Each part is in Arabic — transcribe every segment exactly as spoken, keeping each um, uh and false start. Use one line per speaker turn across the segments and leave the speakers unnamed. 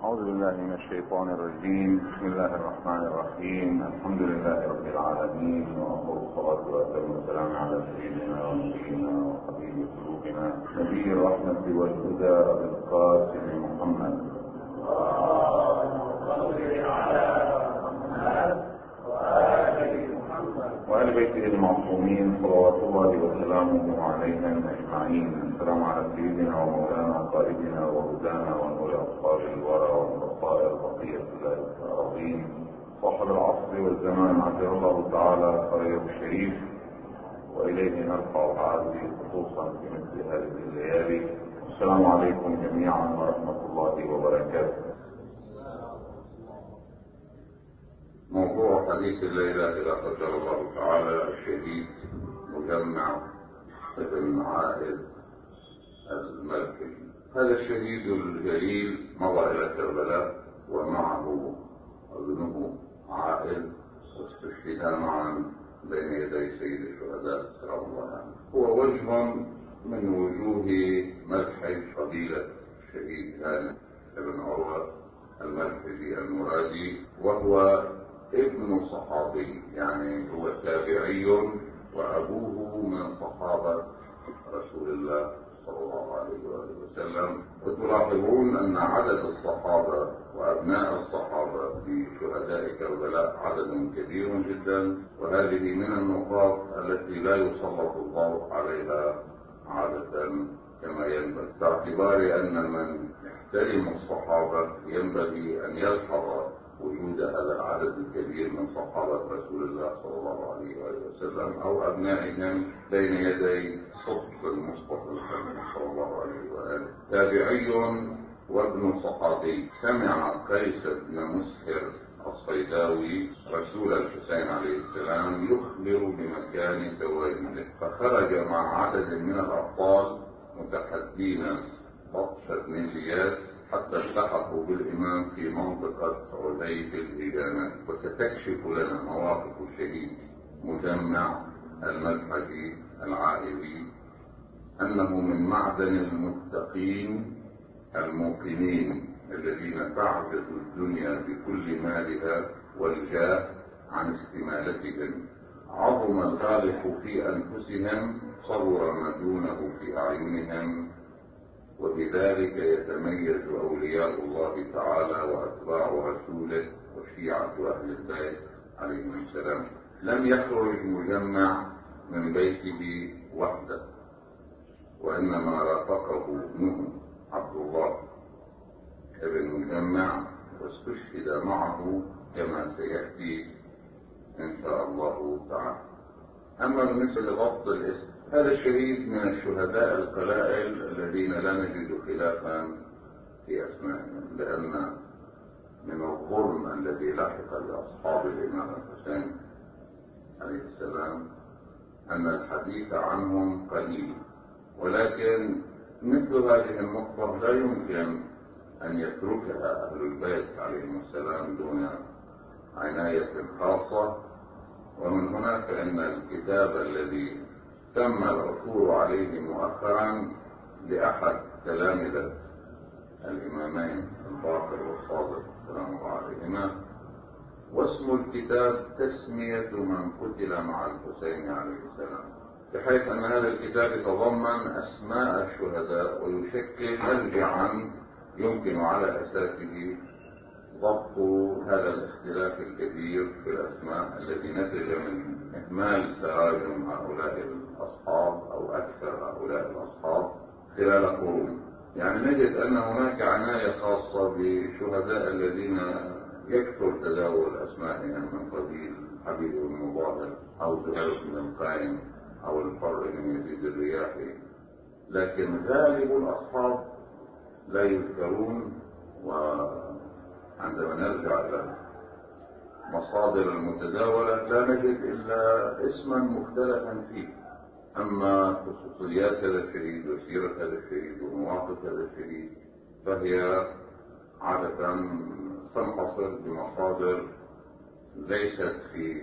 أعوذ بالله من الشيطان الرجيم. بسم الله الرحمن الرحيم. الحمد لله رب العالمين، وأفضل الصلاة وأتم السلام على سيدنا ونبينا وحبيب قلوبنا نبي الرحمة والهدى أبي القاسم محمد وآل بيته المعصومين صلوات الله وسلامه عليهم أجمعين. السلام على سيدنا ومولانا قائدنا وهدانا ونور أصحاب الورى والبصائر بقية الله العظيم صاحب العصر والزمان عجل الله تعالى خير الشريف، وإليه نرفع العازي خصوصا في مثل هذه الليالي. السلام عليكم جميعا ورحمة الله وبركاته. موضوع حديث الليلة إذا قدر الله تعالى الشهيد مجمع ابن عائد الملكي. هذا الشهيد الجليل مضى إلى كربلاء ومعه ابنه عائد، واستشهدا معا بين يدي سيد الشهداء سلام الله عليه. هو وجه من وجوه مدح قبيلة الشهيد هانئ ابن عروة الملكي المرادي، وهو ابن صحابي، يعني هو تابعي وأبوه من صحابة رسول الله صلى الله عليه وآله وسلم. وتلاحظون أن عدد الصحابة وأبناء الصحابة في شهداء كربلاء عدد كبير جدا، وهذه من النقاط التي لا يسلط الضوء عليها عادة كما ينبغي، باعتبار أن من يحترم الصحابة ينبغي أن يلحظ وجود هذا العدد الكبير من صحابة رسول الله صلى الله عليه وآله وسلم أو أبنائهم بين يدي صف المصطفى صلى الله عليه وآله. تابعي وابن صحابي. سمع قيس بن مسهر الصيداوي رسول الحسين عليه السلام يخبر بمكان تواجده، فخرج مع عدد من الأبطال متحدين بطش بن زياد حتى التحقوا بالإمام في منطقة عديد الهجانات. وستكشف لنا مواقف الشهيد مجمع الملحجي العائلي أنه من معدن المتقين الموقنين الذين تعجز الدنيا بكل مالها والجاه عن استمالتهم. عظم الغالح في أنفسهم، صور ما دونه في أعينهم، وبذلك يتميز أولياء الله تعالى وأتباع رسوله وشيعة أهل البيت عليهم السلام. لم يخرج مجمع من بيته وحده، وإنما رافقه ابنه عبد الله ابن مجمع، واستشهد معه كما سيأتي إن شاء الله تعالى. أما بالنسبة لضبط الاسم، هذا الشهيد من الشهداء القلائل الذين لا نجد خلافا في أسمائهم، لأن من الظلم الذي لحق بأصحاب الإمام الحسين عليه السلام أن الحديث عنهم قليل، ولكن مثل هذه النقطة لا يمكن أن يتركها أهل البيت عليهم السلام دون عناية خاصة. ومن هنا فإن الكتاب الذي تم العثور عليه مؤخرا لأحد تلامذة الإمامين الباقر والصادق سلام الله عليهما، واسم الكتاب تسمية من قتل مع الحسين عليه السلام، بحيث أن هذا الكتاب يتضمن أسماء الشهداء ويشكل مرجعا يمكن على أساسه ضبط هذا الاختلاف الكبير في الأسماء الذي نتج من إهمال تراجم هؤلاء الأصحاب أو أكثر هؤلاء الأصحاب خلال قرون. يعني نجد أن هناك عناية خاصة بشهداء الذين يكثر تداول أسمائهم من قبيل حبيب بن مظاهر أو زهير بن القائم أو الفر بن يزيد الرياحي، لكن غالب الأصحاب لا يذكرون. وعندما نرجع إلى مصادر المتداولة لا نجد إلا اسما مختلفا فيه. أما خصوصيات هذا الشهيد وسيرة هذا الشهيد ومواقف هذا الشهيد فهي عادة تنحصر بمصادر ليست في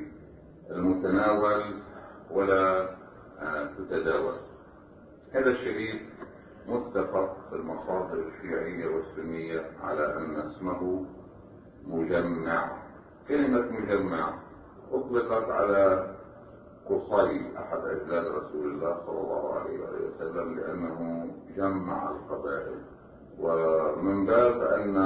المتناول ولا تتداول. هذا الشهيد متفق في المصادر الشيعية والسنية على أن اسمه مجمع. كلمة مجمع أطلقت على قصي أحد أجداد رسول الله صلى الله عليه وسلم لأنه جمع القبائل، ومن باب أن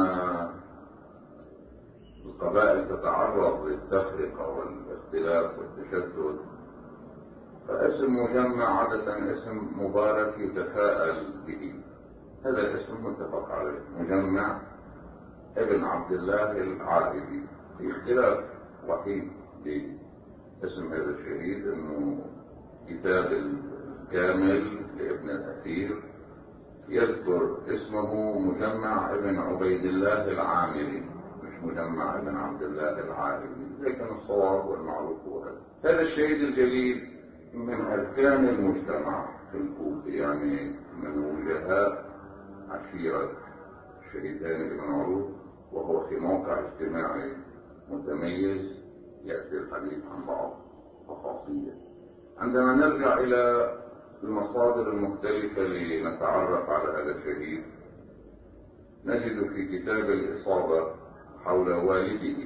القبائل تتعرض للتفرقة والاختلاف والتشتت، فاسم مجمع عادة اسم مبارك يتفاءل به. هذا الاسم متفق عليه، مجمع ابن عبد الله العائدي. في اختلاف وحيد باسم هذا الشهيد، انه كتاب الكامل لابن الاثير يذكر اسمه مجمع ابن عبيد الله العامري، مش مجمع ابن عبد الله العائدي، لكن الصواب والمعروف هو هذا. هذا الشهيد الجليل من أركان المجتمع في الكوفة، يعني من وجهاء عشيرة الشهيد هاني بن معروف، وهو في موقع اجتماعي متميز يأتي الحديث عن بعض تفاصيله. عندما نرجع إلى المصادر المختلفة لنتعرف على هذا الشهيد، نجد في كتاب الإصابة حول والده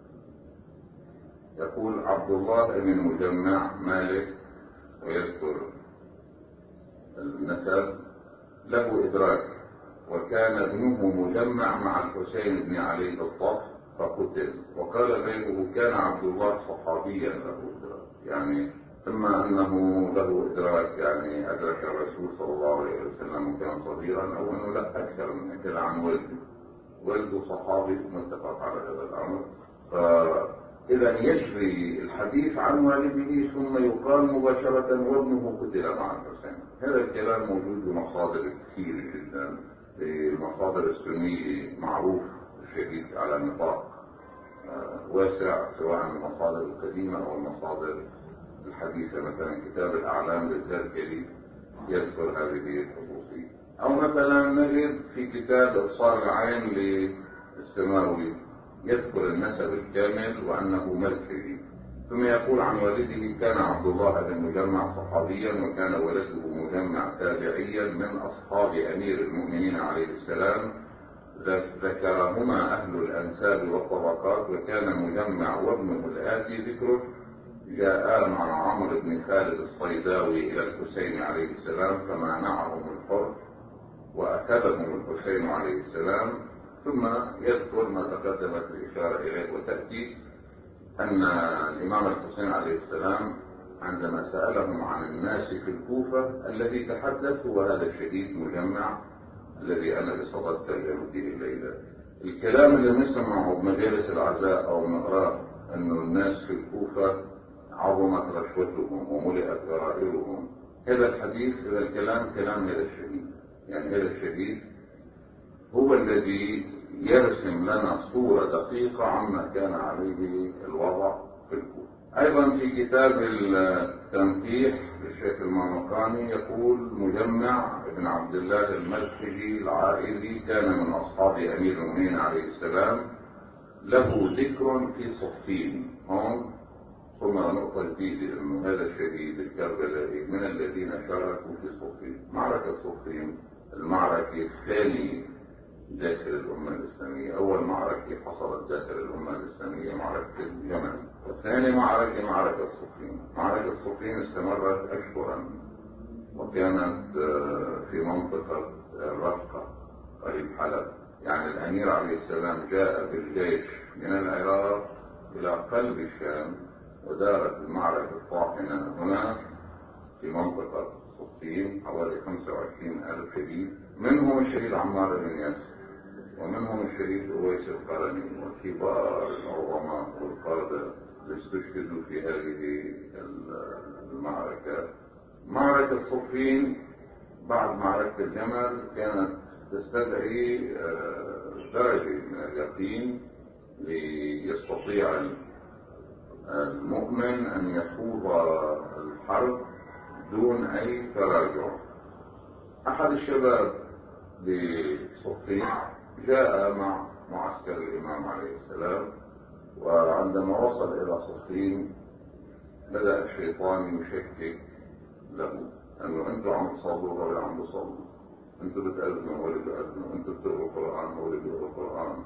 يقول عبد الله بن مجمع مالك، ويذكر النسب، له إدراك، وكان ابنه مجمع مع الحسين بن علي بالطف فقتل. وقال غيره كان عبد الله صحابيا له إدراك، يعني إما أنه له إدراك يعني أدرك الرسول صلى الله عليه وسلم وكان صغيرا، أو أنه لا أكثر من كده عن والده، والده صحابي متفق على هذا الأمر. إذا يجري الحديث عن والده ثم يقال مباشرة وابنه قتل مع الحسين. هذا الكلام موجود بمصادر كثير جدا، في المصادر السنية معروف الشهيد على نطاق واسع، سواء المصادر القديمة أو المصادر الحديثة. مثلا كتاب الأعلام للزركلي يذكر هذه الخصوصية، أو مثلا نجد في كتاب إبصار العين للسماوي يذكر النسب الكامل وأنه ملكي، ثم يقول عن والده كان عبد الله بن مجمع صحابيا، وكان ولده مجمع تابعيا من أصحاب أمير المؤمنين عليه السلام، ذكرهما أهل الأنساب والطبقات. وكان مجمع وابنه الآتي ذكره جاء مع عمرو بن خالد الصيداوي إلى الحسين عليه السلام فمانعهم الحر وأخذهم الحسين عليه السلام. ثم يذكر ما تقدمت الإشارة إليه، وتأتي أن الإمام الحسين عليه السلام عندما سألهم عن الناس في الكوفة الذي تحدث هو هذا الشهيد مجمع الذي أنا بصدد ترجمته الليلة. الكلام اللي نسمعه بمجالس العزاء أو نقرأه أنه الناس في الكوفة عظمت رشوتهم وملئت غرائرهم، هذا الحديث هذا الكلام كلام هذا الشهيد. يعني هذا الشهيد هو الذي يرسم لنا صورة دقيقة عما كان عليه الوضع في الكوفة. أيضا في كتاب التنقيح للشيخ المامقاني يقول مجمع ابن عبد الله الملكي العائدي كان من أصحاب أمير المؤمنين عليه السلام، له ذكر في صفين. هون ثم نقطة جديدة أنه هذا الشهيد الكربلائي من الذين شاركوا في صفين. معركة صفين المعركة الثانية داخل الأمة الإسلامية. أول معركة حصلت داخل الأمة الإسلامية معركة الجمل، وثاني معركة معركة صفين. معركة صفين استمرت أشهرا، وكانت في منطقة الرفقة قريب حلب. يعني الأمير عليه السلام جاء بالجيش من العراق إلى قلب الشام، ودارت المعركة الطاحنة هنا في منطقة صفين، حوالي خمسة وعشرين ألف شهيد، منهم الشهيد عمار بن ياسر، ومنهم الشهيد أويس القرني، وكبار العظماء والقادة اللي استشهدوا في هذه المعركة. معركة صفين بعد معركة الجمل كانت تستدعي درجة من اليقين ليستطيع المؤمن أن يخوض الحرب دون أي تراجع. أحد الشباب بصفين جاء مع معسكر الإمام عليه السلام، وعندما وصل إلى صفين بدأ الشيطان يشكك له أنه أنتوا عم تصلوا ولا عم تصلوا، انتوا بتأذنوا هو اللي بيأذنوا، انتوا بتقروا القرآن هو اللي بيقروا القرآن.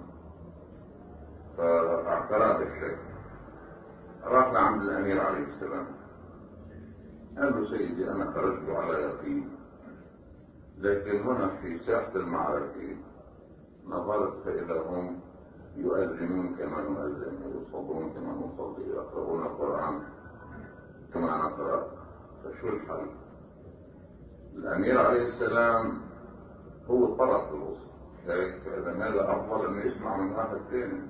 فاعترض الشيخ، راح لعند الأمير عليه السلام قال له سيدي أنا خرجت على يقين، لكن هنا في ساحة المعركة نظرت فإذا هم يؤذنون كما نؤذن، ويصلون كما نصلي، ويقرؤون القرآن كما نقرأ، فشو الحل؟ الأمير عليه السلام هو الطرف الوسط، فإذا ماذا أفضل أن يسمع من واحد ثاني؟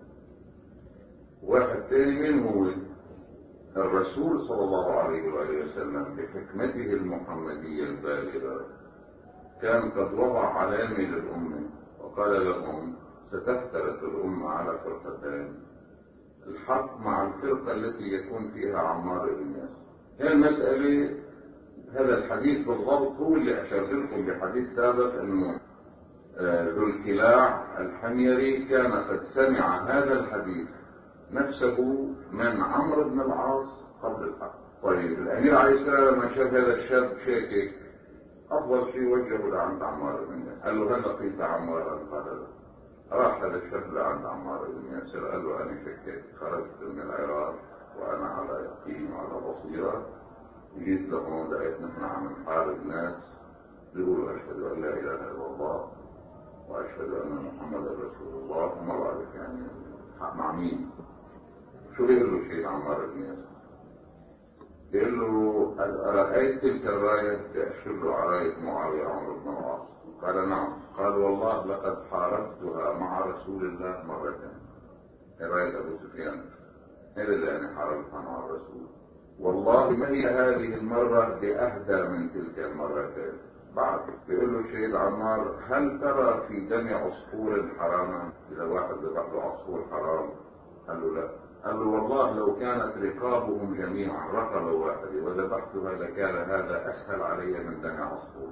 واحد ثاني مين هو؟ الرسول صلى الله عليه وآله وسلم بحكمته المحمدية البالغة كان قد وضع علامة للأمة وقال لهم ستفترق الأمة على فرقتين، الحق مع الفرقة التي يكون فيها عمار بن ياسر. هي المسألة، هذا الحديث بالضبط هو اللي أشرت لكم بحديث سابق أنه ذو الكلاع الحميري كان قد سمع هذا الحديث نفسه من عمرو بن العاص قبل الحق. طيب الأمير عليه السلام لما شاف هذا الشاب شاكك أفضل شيء وجهه لعند عمار بن ياسر، قال له هل لقيت عمارا؟ قال له. راح هذا الشاب لعند عمار بن ياسر قال له أنا شكيت، خرجت من العراق وأنا على يقين وعلى بصيرة، جيت لهون لقيت نحن عم نحارب ناس بيقولوا أشهد أن لا إله إلا الله وأشهد أن محمدا رسول الله، وما بعرف يعني مع مين. شو بيقول له شيء عمار بن ياسر؟ بيقول له أرأيت تلك الراية؟ بأشير له على راية معاوية عمرو بن العاص. قال نعم. قال والله لقد حاربتها مع رسول الله مرتين. راية أبو سفيان هذا اللي أنا حاربتها مع الرسول، والله ما هي هذه المرة بأهدى من تلك المرتين. بعد بيقول له الشهيد عمار هل ترى في دم عصفور حراما؟ إذا واحد ذبح له عصفور حرام؟ قال له لا. قال له والله لو كانت رقابهم جميعا رقبة واحدة وذبحتها لكان هذا أسهل علي من دم عصفور.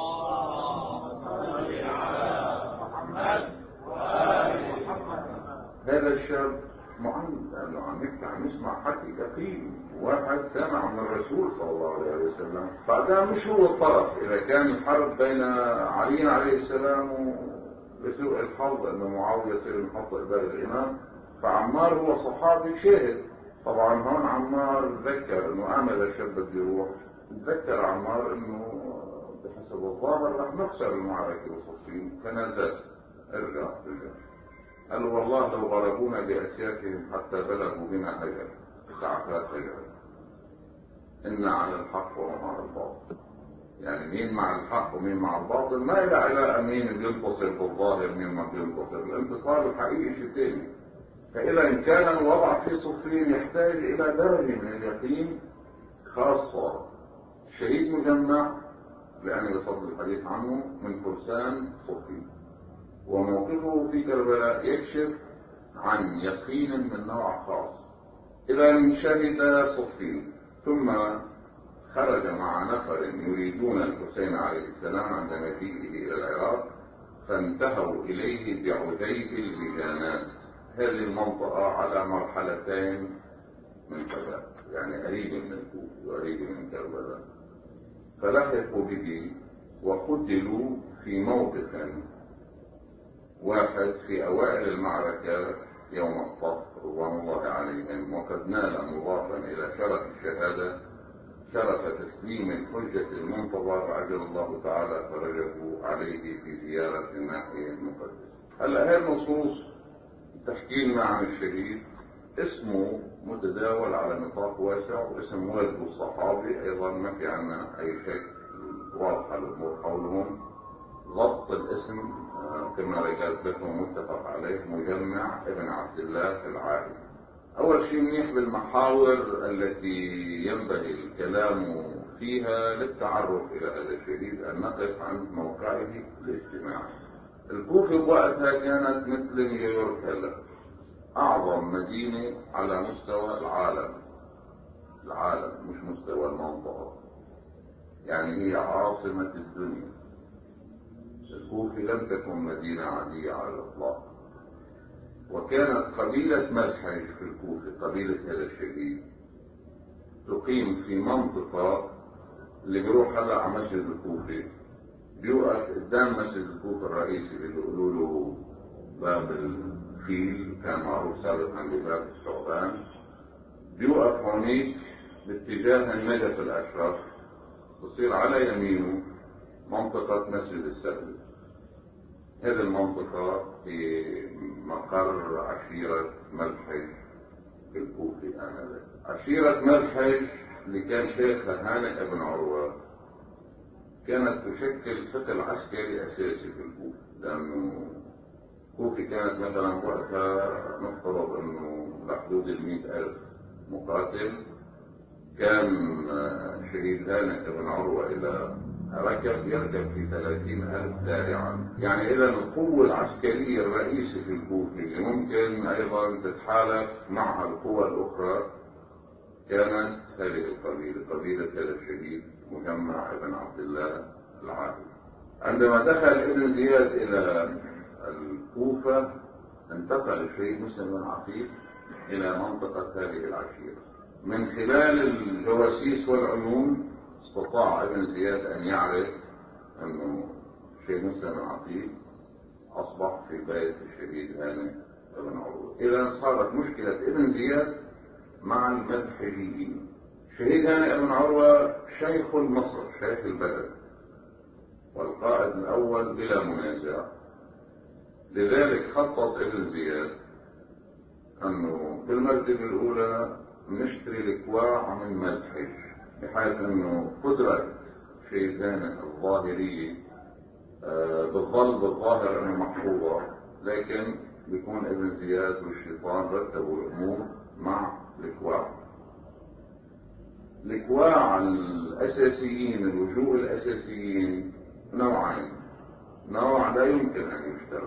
اللهم صل على محمد وآل محمد. هذا الشاب معلم لأنه عم يحكي عم يسمع حكي يقين، واحد سمع من الرسول صلى الله عليه وسلم. بعدها مش هو الطرف، إذا كان الحرب بين علي عليه السلام وبسوء الحظ أنه معاوية يصير محط قبال الإمام، فعمار هو صحابي شاهد. طبعا هون عمار تذكر انه اعمل الشاب بده يروح، تذكر عمار انه بحسب الظاهر رح نخسر المعركه وصفين، فنزل ارجع ارجع. قال له والله لو ضربونا باسيافهم حتى بلغوا بنا هجر ساعات هجر، ان على الحق وهم على الباطل. يعني مين مع الحق ومين مع الباطل ما له علاقه مين بينتصر بالظاهر مين ما بينتصر، الانتصار الحقيقي شيء ثاني. فإذا إن كان الوضع في صفين يحتاج إلى درجة من اليقين خاصة. الشهيد مجمع لأن يصدر الحديث عنه من فرسان صفين، وموقفه في كربلاء يكشف عن يقين من نوع خاص. إذا شهد صفين ثم خرج مع نفر يريدون الحسين عليه السلام عند مجيئه إلى العراق، فانتهوا إليه بعديد اللجانات. هذه المنطقة على مرحلتين من كربلاء، يعني قريبة من الكوفة وقريبة من كربلاء، فلحقوا به وقتلوا في موقف واحد في أوائل المعركة يوم الطف رضوان الله عليهم، وقد نال مضافا إلى شرف الشهادة شرف تسليم الحجة المنتظر عجل الله تعالى فرجه عليه في زيارة الناحية المقدسة. هلا هذه النصوص تحكي لنا عن الشهيد، اسمه متداول على نطاق واسع، واسم والده الصحابي ايضا ما في عنا اي شك، واضحه الامور حولهم. ضبط الاسم كما ذكرت لكم متفق عليه، مجمع ابن عبد الله العائلي. اول شيء منيح بالمحاور التي ينبغي الكلام فيها للتعرف الى هذا الشهيد ان نقف عند موقعه الاجتماعي. الكوفة بوقتها كانت مثل نيويورك هلا، أعظم مدينة على مستوى العالم، العالم مش مستوى المنطقة، يعني هي عاصمة الدنيا. الكوفة لم تكن مدينة عادية على الإطلاق، وكانت قبيلة ملحج في الكوفة، قبيلة هذا الشهيد، تقيم في منطقة اللي بيروح هلا على مسجد الكوفة بيوقف قدام مسجد الكوفة الرئيسي اللي بيقولوا له باب الفيل، كان معروف سابقا بباب الثعبان. بيوقف هونيك باتجاه النجف الأشرف، بصير على يمينه منطقة مسجد السبل. هذه المنطقة في مقر عشيرة ملحج الكوفي آنذاك. عشيرة ملحج اللي كان شيخها هانئ بن عروة كانت تشكل ثقل عسكري أساسي في الكوفة، لأنه الكوفة كانت مثلا وقتها نفترض أنه بحدود المئة ألف مقاتل. كان شهيد هانئ بن عروة إلى ركب يركب في ثلاثين ألف دارعا، يعني إذا القوة العسكرية الرئيسية في الكوفة اللي ممكن أيضا تتحالف مع القوى الأخرى كانت هذه القبيلة، قبيلة هذا الشهيد مجمع ابن عبد الله العادل. عندما دخل ابن زياد إلى الكوفة انتقل الشهيد مسلم بن عقيل إلى منطقة هذه العشيرة. من خلال الجواسيس والعلوم استطاع ابن زياد أن يعرف أنه الشهيد مسلم بن عقيل أصبح في بيت الشهيد هانئ بن عروة. إذا صارت مشكلة ابن زياد مع الملحجيين. الشهيد هانئ بن عروة شيخ مصر، شيخ البلد والقائد الأول بلا منازع. لذلك خطط ابن زياد أنه بالمرتبة الأولى نشتري الكواع من ملحج، بحيث أنه قدرة الشهيد هانئ الظاهرية بالظل بالظاهر أنها محفوظة، لكن بيكون ابن زياد والشيطان رتبوا الأمور مع الكواع. الكواع الأساسيين، اللجوء الأساسيين نوعين، نوع لا يمكن أن يشترى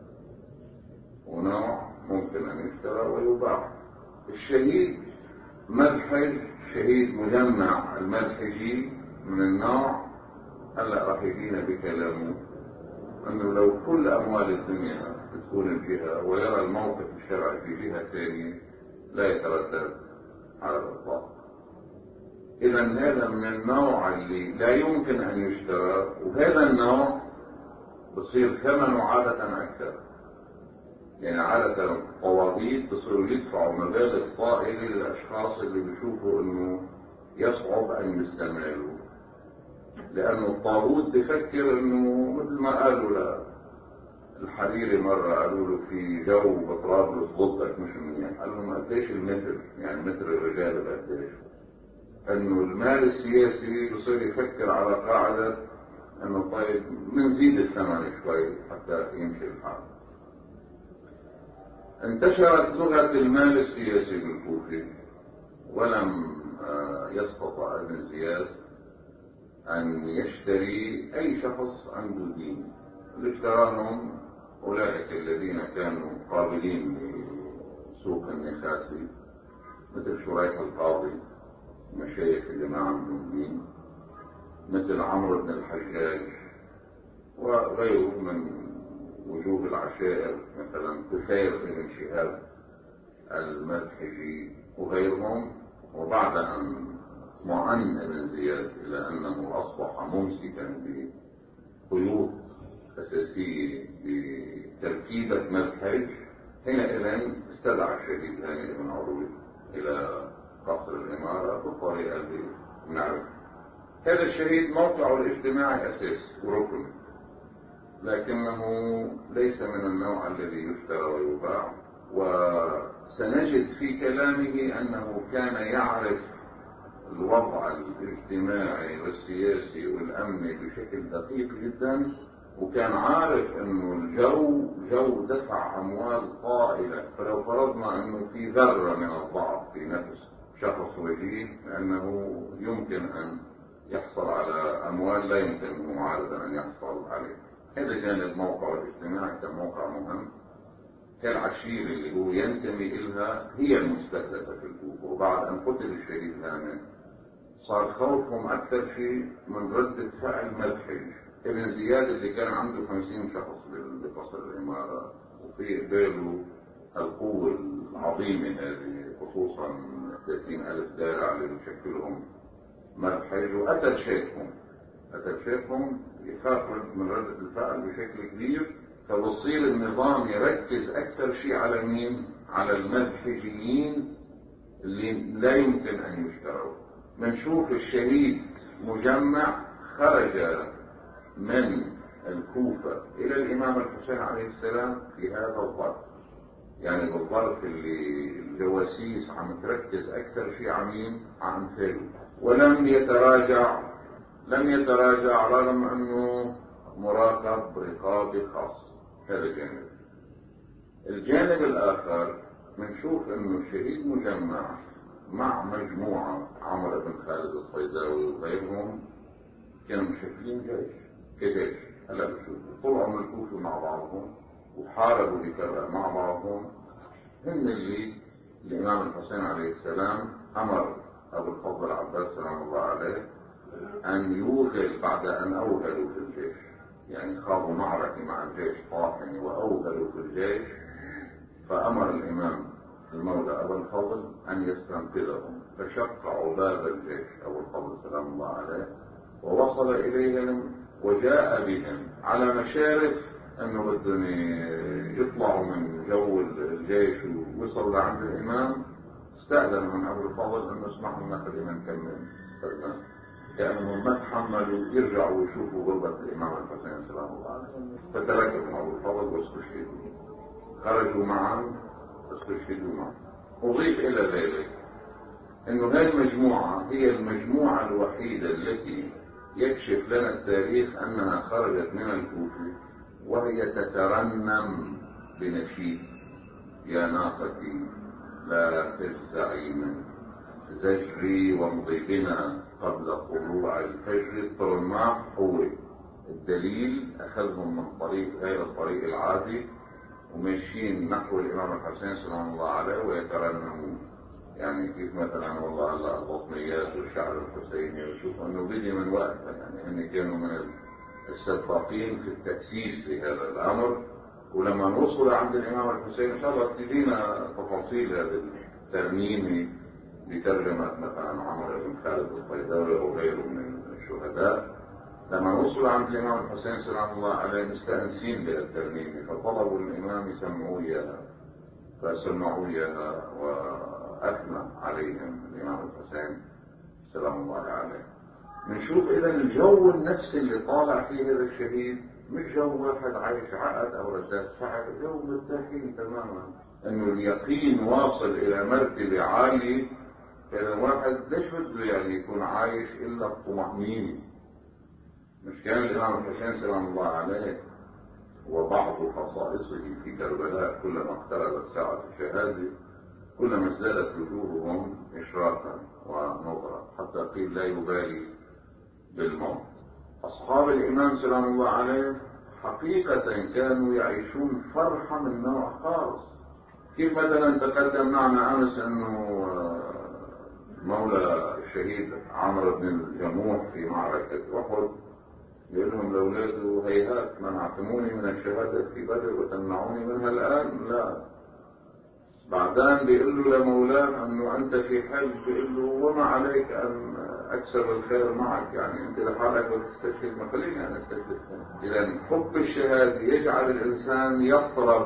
ونوع ممكن أن يشترى ويباع. الشهيد ملحج، شهيد مجمع الملحجي من النوع هلا راح يجينا بكلامه انه لو كل اموال الدنيا تكون الجهه ويرى الموقف الشرعي في جهه ثانيه لا يتردد على الاطلاق. اذا هذا من النوع اللي لا يمكن ان يشترى، وهذا النوع بصير ثمنه عاده اكثر. يعني عاده الطوابيت بصيروا يدفعوا مبالغ طائله للاشخاص اللي بيشوفوا انه يصعب ان يستعملوا، لأنه الطاغوت بفكر إنه مثل ما قالوا للحريري مرة، قالوا له في جو بطرابلس ضدك مش منيح، قال لهم قديش المتر؟ يعني متر الرجال قديش؟ إنه المال السياسي بصير يفكر على قاعدة إنه طيب بنزيد الثمن شوي حتى يمشي الحال. انتشرت لغة المال السياسي بالكوفة، ولم يستطع ابن زياد أن يشتري أي شخص عنده دين. اللي اشتراهم أولئك الذين كانوا قابلين لسوق النخاسي، مثل شريح القاضي، مشايخ اللي ما عندهم دين، مثل عمرو بن الحجاج وغيره من وجوه العشائر، مثلا كثير بن شهاب الملحجي وغيرهم. وبعد أن اطمأن ابن زياد إلى أنه أصبح ممسكا بخيوط أساسية بتركيبة ملحج، حينئذ استدعى الشهيد هانئ بن عروة إلى قصر الإمارة بالطريقة اللي نعرف. هذا الشهيد موقعه الاجتماعي أساس وركن، لكنه ليس من النوع الذي يشترى ويباع. وسنجد في كلامه أنه كان يعرف الوضع الاجتماعي والسياسي والأمني بشكل دقيق جدا، وكان عارف انه الجو جو دفع اموال طائلة. فلو فرضنا انه في ذرة من الضعف في نفس شخص وجيه، لانه يمكن ان يحصل على اموال لا يمكن معارضا ان يحصل عليه. هذا جانب موقعه الاجتماعي كان موقع مهم. كالعشيرة اللي هو ينتمي إلها هي المستهدفة في الكوفة. وبعد أن قتل الشهيد هانئ صار خوفهم أكثر شيء من ردة فعل ملحج. ابن زياد اللي كان عنده خمسين شخص بقصر الإمارة وفي قباله القوة العظيمة هذه، خصوصا ثلاثين ألف دارع اللي بشكلهم ملحج، وقتل شيخهم قتل شيخهم يخاف من ردة الفعل بشكل كبير، فبصير النظام يركز أكثر شيء على مين؟ على المذهبيين اللي لا يمكن أن يشتروا. بنشوف الشهيد مجمع خرج من الكوفة إلى الإمام الحسين عليه السلام في هذا الظرف، يعني بالظرف اللي الجواسيس عم تركز أكثر شيء عمين عن فيلو، ولم يتراجع لم يتراجع رغم أنه مراقب رقابي خاص. هذا جانب. الجانب الآخر بنشوف أنه الشهيد مجمع مع مجموعة عمرو بن خالد الصيداوي وغيرهم كانوا مشكلين جيش كجيش. هلا بشوفوا طلعوا من الكوفة مع بعضهم وحاربوا بكرة مع بعضهم. هن اللي الإمام الحسين عليه السلام أمر أبو الفضل العباس سلام الله عليه أن يوغل بعد أن أوغلوا في الجيش، يعني خاضوا معركة مع الجيش طاحن وأوغلوا في الجيش، فأمر الإمام المولى أبو الفضل أن يستنقذهم، فشق عباب الجيش أبو الفضل سلام الله عليه ووصل إليهم وجاء بهم على مشارف أنه بدهم يطلعوا من جو الجيش، ووصل لعند الإمام استأذن من أبو الفضل أنه اسمحوا لنا خلينا نكمل فرنا، كأنهم ما تحملوا يرجعوا ويشوفوا غربة الإمام الحسين سلام الله عليه، فتركهم أبو الفضل واستشهدوا. خرجوا معا استشهدوا معا. أضيف إلى ذلك أنه هذه المجموعة هي المجموعة الوحيدة التي يكشف لنا التاريخ أنها خرجت من الكوفة وهي تترنم بنشيد: يا ناقتي لا تجزعي من زجري وامضي بنا قبل طلوع الفجر. الطرناح هو الدليل، أخذهم من طريق غير الطريق العادي وماشيين نحو الإمام الحسين سلام الله عليه ويترنمون. يعني كيف مثلا والله هلا البطنيات والشعر الحسيني، وشوف انه بدي من وقتها، يعني هن كانوا من السباقين في التأسيس لهذا الأمر. ولما وصلوا عند الإمام الحسين إن شاء الله تجينا تفاصيل هذه الترنيمة بترجمة مثلا عمرو بن خالد الصيداوي أو غيره من الشهداء. لما وصلوا عند الإمام الحسين سلام الله عليه مستأنسين بالترنيمة، فطلبوا الإمام يسمعوا إياها، فسمعوا إياها وأثنى عليهم الإمام الحسين سلام الله عليه. بنشوف إذا الجو النفسي اللي طالع فيه هذا الشهيد مش جو واحد عايش عقد أو ردات فعل، جو مرتاحين تماما، إنه اليقين واصل إلى مرتبة عالية. كان واحد ليش بده يعني يكون عايش إلا الطمأنينة؟ مش كان الإمام الحسين سلام الله عليه وبعض خصائصه في كربلاء كلما اقتربت ساعة الشهادة كلما ازدادت وجوههم إشراقا ونظرا، حتى قيل لا يبالي بالموت. أصحاب الإمام سلام الله عليه حقيقة كانوا يعيشون فرحة من نوع خاص. كيف مثلا تقدم معنا أمس أنه مولى الشهيد عمرو بن الجموح في معركة أحد يقول لهم لأولاده: هيهات منعتموني من الشهادة في بدر وتمنعوني منها الآن؟ لا. بعدين بيقول له لمولاه أنه أنت في حج، بيقول له: وما عليك أن أكسب الخير معك، يعني أنت لحالك وتستشهد، ما خليني أنا أستشهد. إذا حب الشهادة يجعل الإنسان يطرب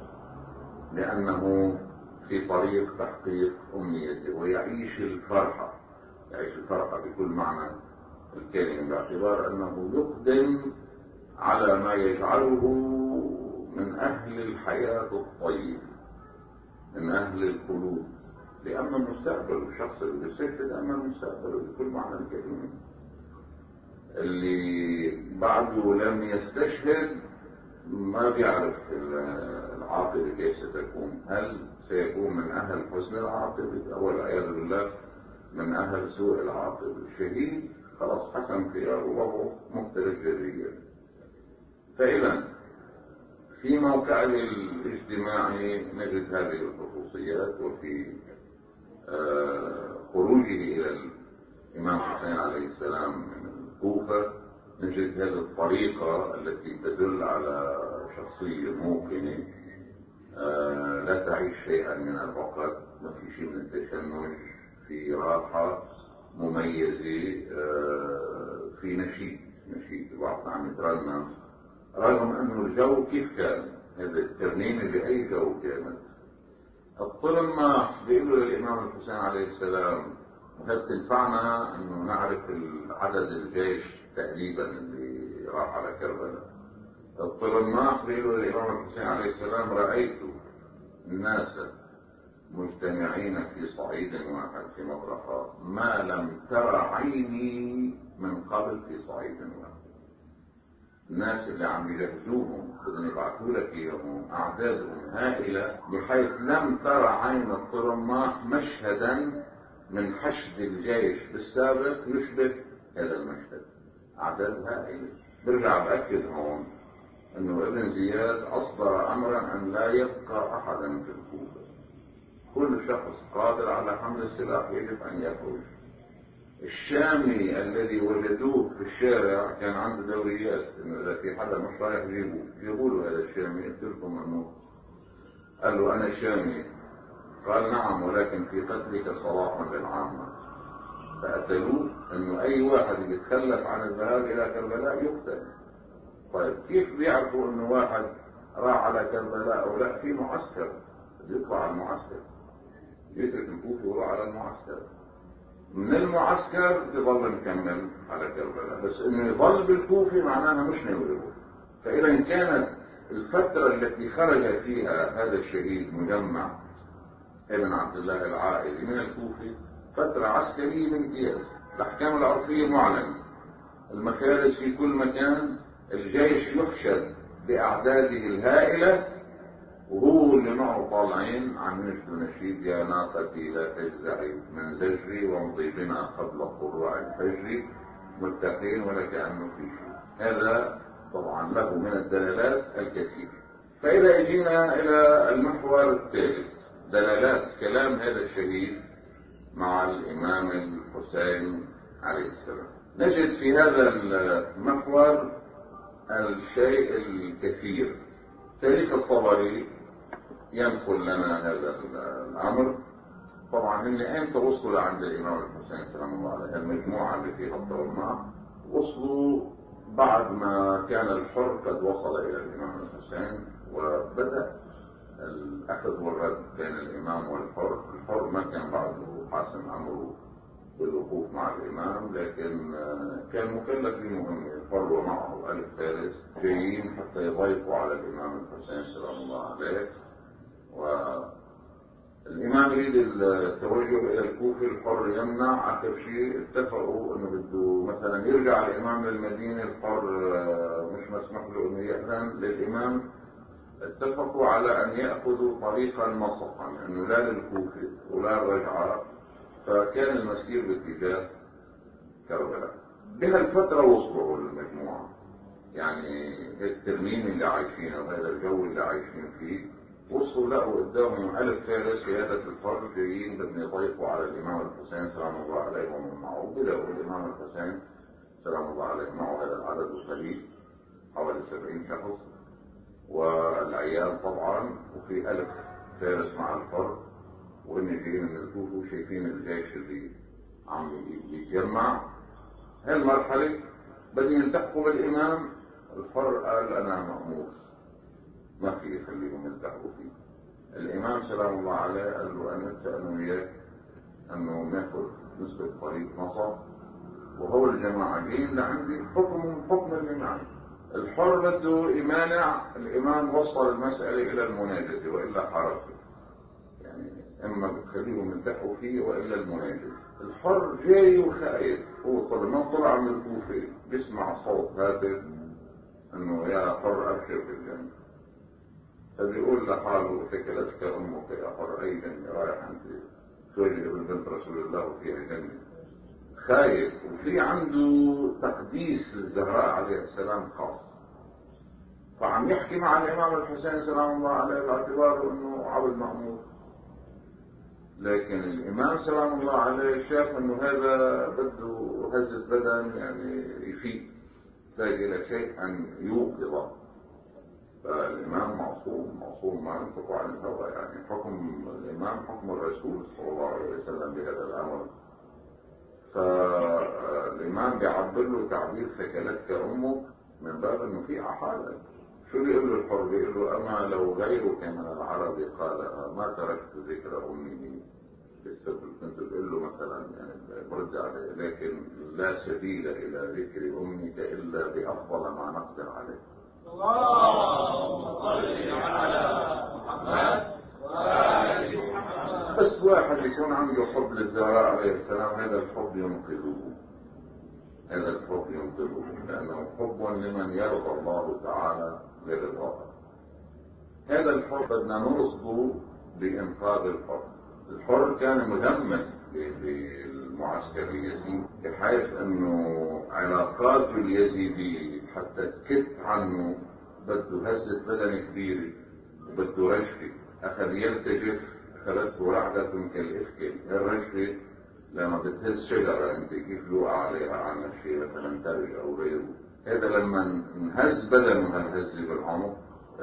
لأنه في طريق تحقيق أمنيته ويعيش الفرحة، يعيش الفرحة بكل معنى الكلمة، باعتبار أنه يقدم على ما يجعله من أهل الحياة الطيبة، من أهل الخلود، لأما المستقبل. الشخص اللي بيستشهد أما المستقبل بكل معنى الكلمة. اللي بعده لم يستشهد ما بيعرف العاقبة كيف ستكون، هل سيكون من أهل حسن العاقبة أو والعياذ بالله من أهل سوء العاقبة. الشهيد خلاص حسن خياره وهو مختلف جذريا. فإذا في موقعه الاجتماعي نجد هذه الخصوصيات، وفي خروجه إلى الإمام حسين عليه السلام من الكوفة نجد هذه الطريقة التي تدل على شخصية موقنة لا تعيش شيئا من العقد، ما في شيء من التشنج، في راحة مميزة، في نشيد. نشيد بعضنا عم يترنم، رغم انه الجو كيف كان، هذا الترنيم اللي اي جو كانت. الطلمة بيقولوا للامام الحسين عليه السلام، وهذا تنفعنا انه نعرف عدد الجيش تقريبا اللي راح على كربلاء. الطلمة بيقولوا للامام الحسين عليه السلام: رأيت الناس مجتمعين في صعيد واحد في مطرقة ما لم ترى عيني من قبل في صعيد واحد. الناس اللي عم يجهزوهم بدهم يبعثوا لك اياهم اعدادهم هائله، بحيث لم ترى عين الطلماح مشهدا من حشد الجيش بالسابق يشبه هذا المشهد. اعداد هائله. برجع باكد هون انه ابن زياد اصدر امرا ان لا يبقى احدا في الكوفه. كل شخص قادر على حمل السلاح يجب ان يخرج. الشامي الذي وجدوه في الشارع كان عنده دوريات، انه اذا في حدا مش رايح يجيبوه، جيبوا له هذا الشامي. قلت لكم انه قال له: انا شامي. قال: نعم، ولكن في قتلك صلاح للعامه. فقتلوه، انه اي واحد يتخلف عن الذهاب الى كربلاء يقتل. طيب كيف بيعرفوا انه واحد راح على كربلاء او لا؟ في معسكر، يطلع على المعسكر، يترك الكوفه ويروح على المعسكر. من المعسكر يظل مكمل على كربلاء، بس انه يظل بالكوفه معناها مش ناوي. فاذا كانت الفتره التي خرج فيها هذا الشهيد مجمع ابن عبد الله العائلي من الكوفه فتره عسكريه بامتياز. الاحكام العرفيه معلنه، المخارج في كل مكان، الجيش يحشد باعداده الهائله، وهو اللي معه طالعين عم ينشدوا نشيد: يا ناقتي لا تجزعي من زجري وامضي بنا قبل طلوع الفجر متقين ولكأنه في شيء. هذا طبعا له من الدلالات الكثير. فإذا اجينا إلى المحور الثالث، دلالات كلام هذا الشهيد مع الإمام الحسين عليه السلام، نجد في هذا المحور الشيء الكثير. تاريخ الطبري ينقل لنا هذا الامر. طبعا ان ايمتى وصلوا لعند الامام الحسين سلام الله عليه؟ المجموعه اللي فيها الطلماح وصلوا بعد ما كان الحر قد وصل الى الامام الحسين، وبدا الاخذ والرد بين الامام والحر. الحر ما كان بعده حاسم امره بالوقوف مع الامام، لكن كان مكلف بمهمه. الحر ومعه الف فارس جايين حتى يضيفوا على الامام الحسين سلام الله عليه، والإمام يريد التوجه إلى الكوفة، الحر يمنع. آخر شيء اتفقوا إنه بده مثلا يرجع الإمام للمدينة، الحر مش مسمح له إنه يأذن للإمام. اتفقوا على أن يأخذوا طريقا مسقا، إنه لا للكوفة ولا الرجعة، فكان المسير باتجاه كربلاء. بهالفترة وصلوا المجموعة، يعني الترميم اللي عايشينه وهذا الجو اللي عايشين فيه، وصلوا لقوا قدامهم ألف فارس قيادة الحر جايين بدهم يضيفوا على الإمام الحسين سلام الله عليه ومن معه. بدأوا الإمام الحسين سلام الله عليه معه هذا العدد القليل، حوالي سبعين شخص، والعيال طبعا، وفي ألف فارس مع الحر، وإن جايين من الكوفة وشايفين الجيش اللي عم يتجمع. هالمرحلة بدهم يلتحقوا بالإمام. الحر قال: أنا مأمور، ما في يخليهم يلتحقوا فيه. الإمام سلام الله عليه قال له: أنا أتفق وياك أنه ناخذ نسبة طريق نصر، وهو الجماعة جايين لعندي حكمهم حكم اللي معي. الحر بده يمانع، الإمام وصل المسألة إلى المناجزة وإلا حرقه، يعني إما بتخليهم يلتحقوا فيه وإلا المناجزة. الحر جاي وخايف، هو طلع ما طلع من الكوفة بيسمع صوت هاتف انه يا حر ابشر في الجنة، فبيقول لحاله: ثكلتك امك يا حر، اي جنة رايح انت تواجه ابن بنت رسول الله وفيها جنة. خايف، وفي عنده تقديس للزهراء عليه السلام خاص، فعم يحكي مع الامام الحسين سلام الله عليه باعتباره انه عبد مأمور. لكن الامام سلام الله عليه شاف انه هذا بده هزة بدن، يعني يفيق، يحتاج الى شيء ان يوقظه. فالامام معصوم، معصوم ما ينطق عن الهوى، يعني حكم الامام حكم الرسول صلى الله عليه وسلم بهذا الامر. فالإمام بيعبر له تعبير ثكلتك أمك من باب إنه في حالة. شو بيقول له الحر؟ بيقول له أما لو غيرك من العرب قالها ما تركت ذكر أمي بالسبب. كنت بقول له مثلا يعني برد عليه، لكن لا سبيل إلى ذكر أمك إلا بأفضل ما نقدر عليه.
اللهم صل على محمد وآل محمد.
بس واحد يكون عنده حب للزهراء عليه السلام، هذا الحب ينقذه، هذا الحب ينقذه، لأنه حب لمن يرضى الله تعالى لرضاه. هذا الحب بدنا نرصده بإنقاذ الحر. الحر كان مدمر بالمعسكر اليزيدي، بحيث أنه علاقاته اليزيدية حتى تكت عنه بده هزة بدن كبيرة وبده رشفة. أخذ يرتجف، أخذته رعدة كالإفكل. الرشفة لما بتهز شجرة انت كيف يوقع عليها عن شيء مثلا ثلج او غيره، هذا لما انهز بدنه هالهزة بالعنق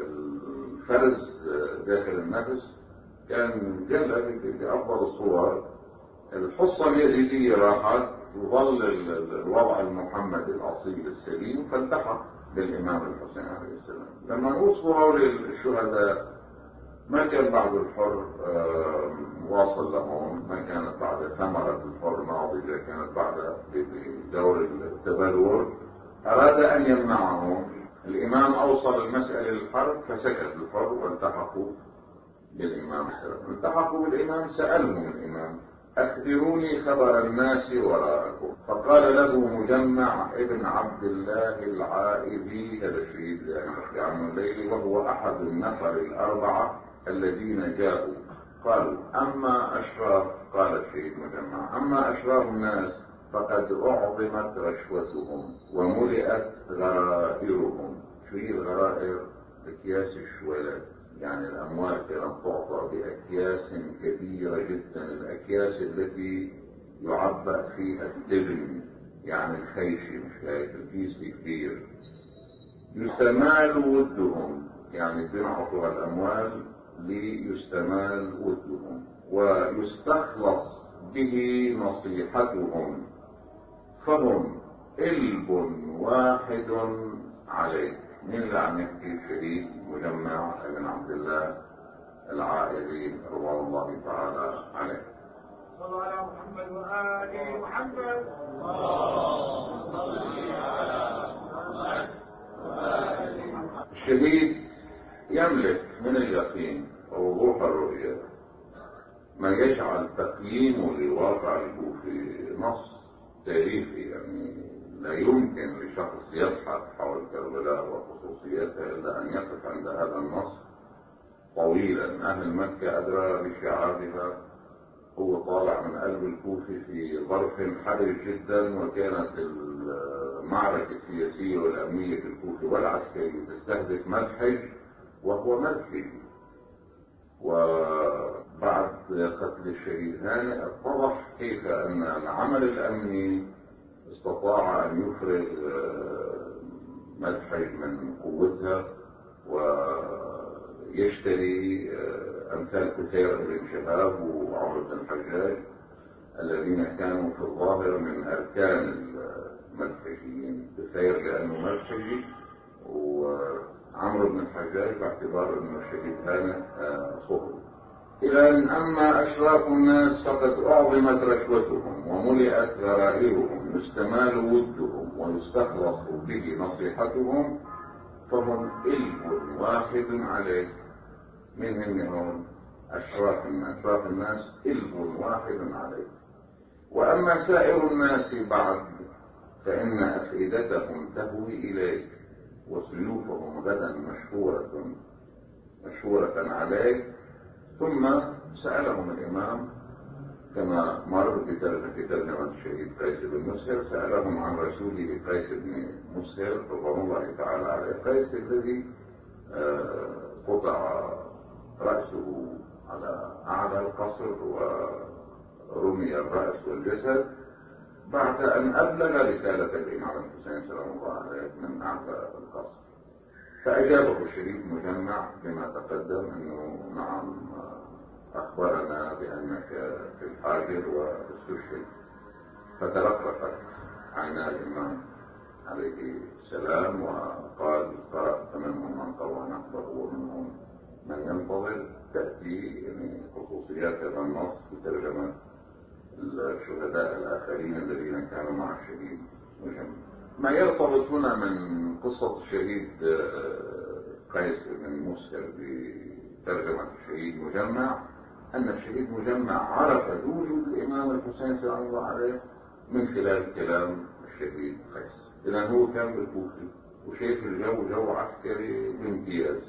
الفرز داخل النفس كان جلد بأفضل الصور. الحصة اليزيدية راحت وظل الوضع المحمدي الأصيل السليم، فالتحق بالإمام الحسين عليه السلام. لما وصلوا هؤلاء الشهداء ما كان بعد الحر واصل لهم، ما كانت بعد ثمرة الحر ناضجة، كانت بعد بدور التبلور. أراد أن يمنعهم. الإمام أوصل المسألة للحرب فسكت الحر والتحقوا بالإمام. التحقوا بالإمام، سألهم الإمام أخبروني خبر الناس وراءكم. فقال له مجمع ابن عبد الله العائذي، هذا الشهيد يعني عنه الليل، وهو أحد النفر الأربعة الذين جاءوا. قالوا أما أشراف، قال الشهيد مجمع، أما أشراف الناس فقد أعظمت رشوتهم وملئت غرائرهم. شو هي الغرائر؟ أكياس الشوالات، يعني الأموال كانت تعطى بأكياس كبيرة جدا، الأكياس التي يعبأ فيها التبن، يعني الخيشي، مش هيك الكيس كبير. يستمال ودهم، يعني بنعطوا الأموال ليستمال ودهم، ويستخلص به نصيحتهم، فهم قلب واحد عليه. مين اللي عم يحكي؟ الشهيد مجمع ابن عبد الله العائذي رضوان الله تعالى عليه.
صلوا على محمد وآل محمد. اللهم صل على محمد وآل محمد.
الشهيد يملك من اليقين ووضوح الرؤية ما يجعل تقييمه لواقع الكوفي نص تاريخي. يعني لا يمكن لشخص يبحث حول كربلاء وخصوصياتها إلا أن يقف عند هذا النص طويلا. أهل مكة أدرى بشعابها. هو طالع من قلب الكوفي في ظرف حرج جدا، وكانت المعركة السياسية والأمنية في الكوفي والعسكرية تستهدف ملحج وهو ملحج. وبعد قتل الشهيد هانئ اتضح كيف أن العمل الأمني استطاع أن يفرغ ملحج من قوتها ويشتري أمثال كثير بن شهاب وعمر بن الحجاج الذين كانوا في الظاهر من أركان الملحجيين. كثير لأنه ملحجي، وعمر بن الحجاج باعتبار أنه الشهيد هانئ صهري. إلى أن أما أشراف الناس فقد أعظمت رشوتهم وملئت غرائرهم، يستمال ودهم ويستخلص به نصيحتهم، فهم قلب واحد عليه. من هم أشراف الناس؟ أشراف الناس قلب واحد عليه. وأما سائر الناس بعد فإن أفئدتهم تهوي إليك، وسيوفهم غدا مشهورة مشهورة عليك. ثم سألهم الإمام كما مر بترجمة الشهيد قيس بن مسهر، سألهم عن رسوله قيس بن مسهر رضوان الله تعالى عليه، قيس الذي قطع رأسه على أعلى القصر ورمي الرأس والجسد بعد أن أبلغ رسالة الإمام الحسين سلام الله عليه من أعلى القصر. فأجابه الشهيد مجمع بما تقدم أنه نعم أخبرنا بأنك في الحاجر واستشهد. فترققت عينا الإمام عليه السلام وقال قرأت منهم من طوى نحبه ومنهم من ينتظر. تأتي يعني خصوصيات هذا النص بترجمة الشهداء الآخرين الذين كانوا مع الشهيد مجمع. ما يرتبط هنا من قصة الشهيد قيس بن مسهر بترجمة الشهيد مجمع أن الشهيد مجمع عرف وجود الإمام الحسين سلام الله عليه من خلال كلام الشهيد قيس. إذن هو كان بالكوفة وشايف الجو جو عسكري بامتياز،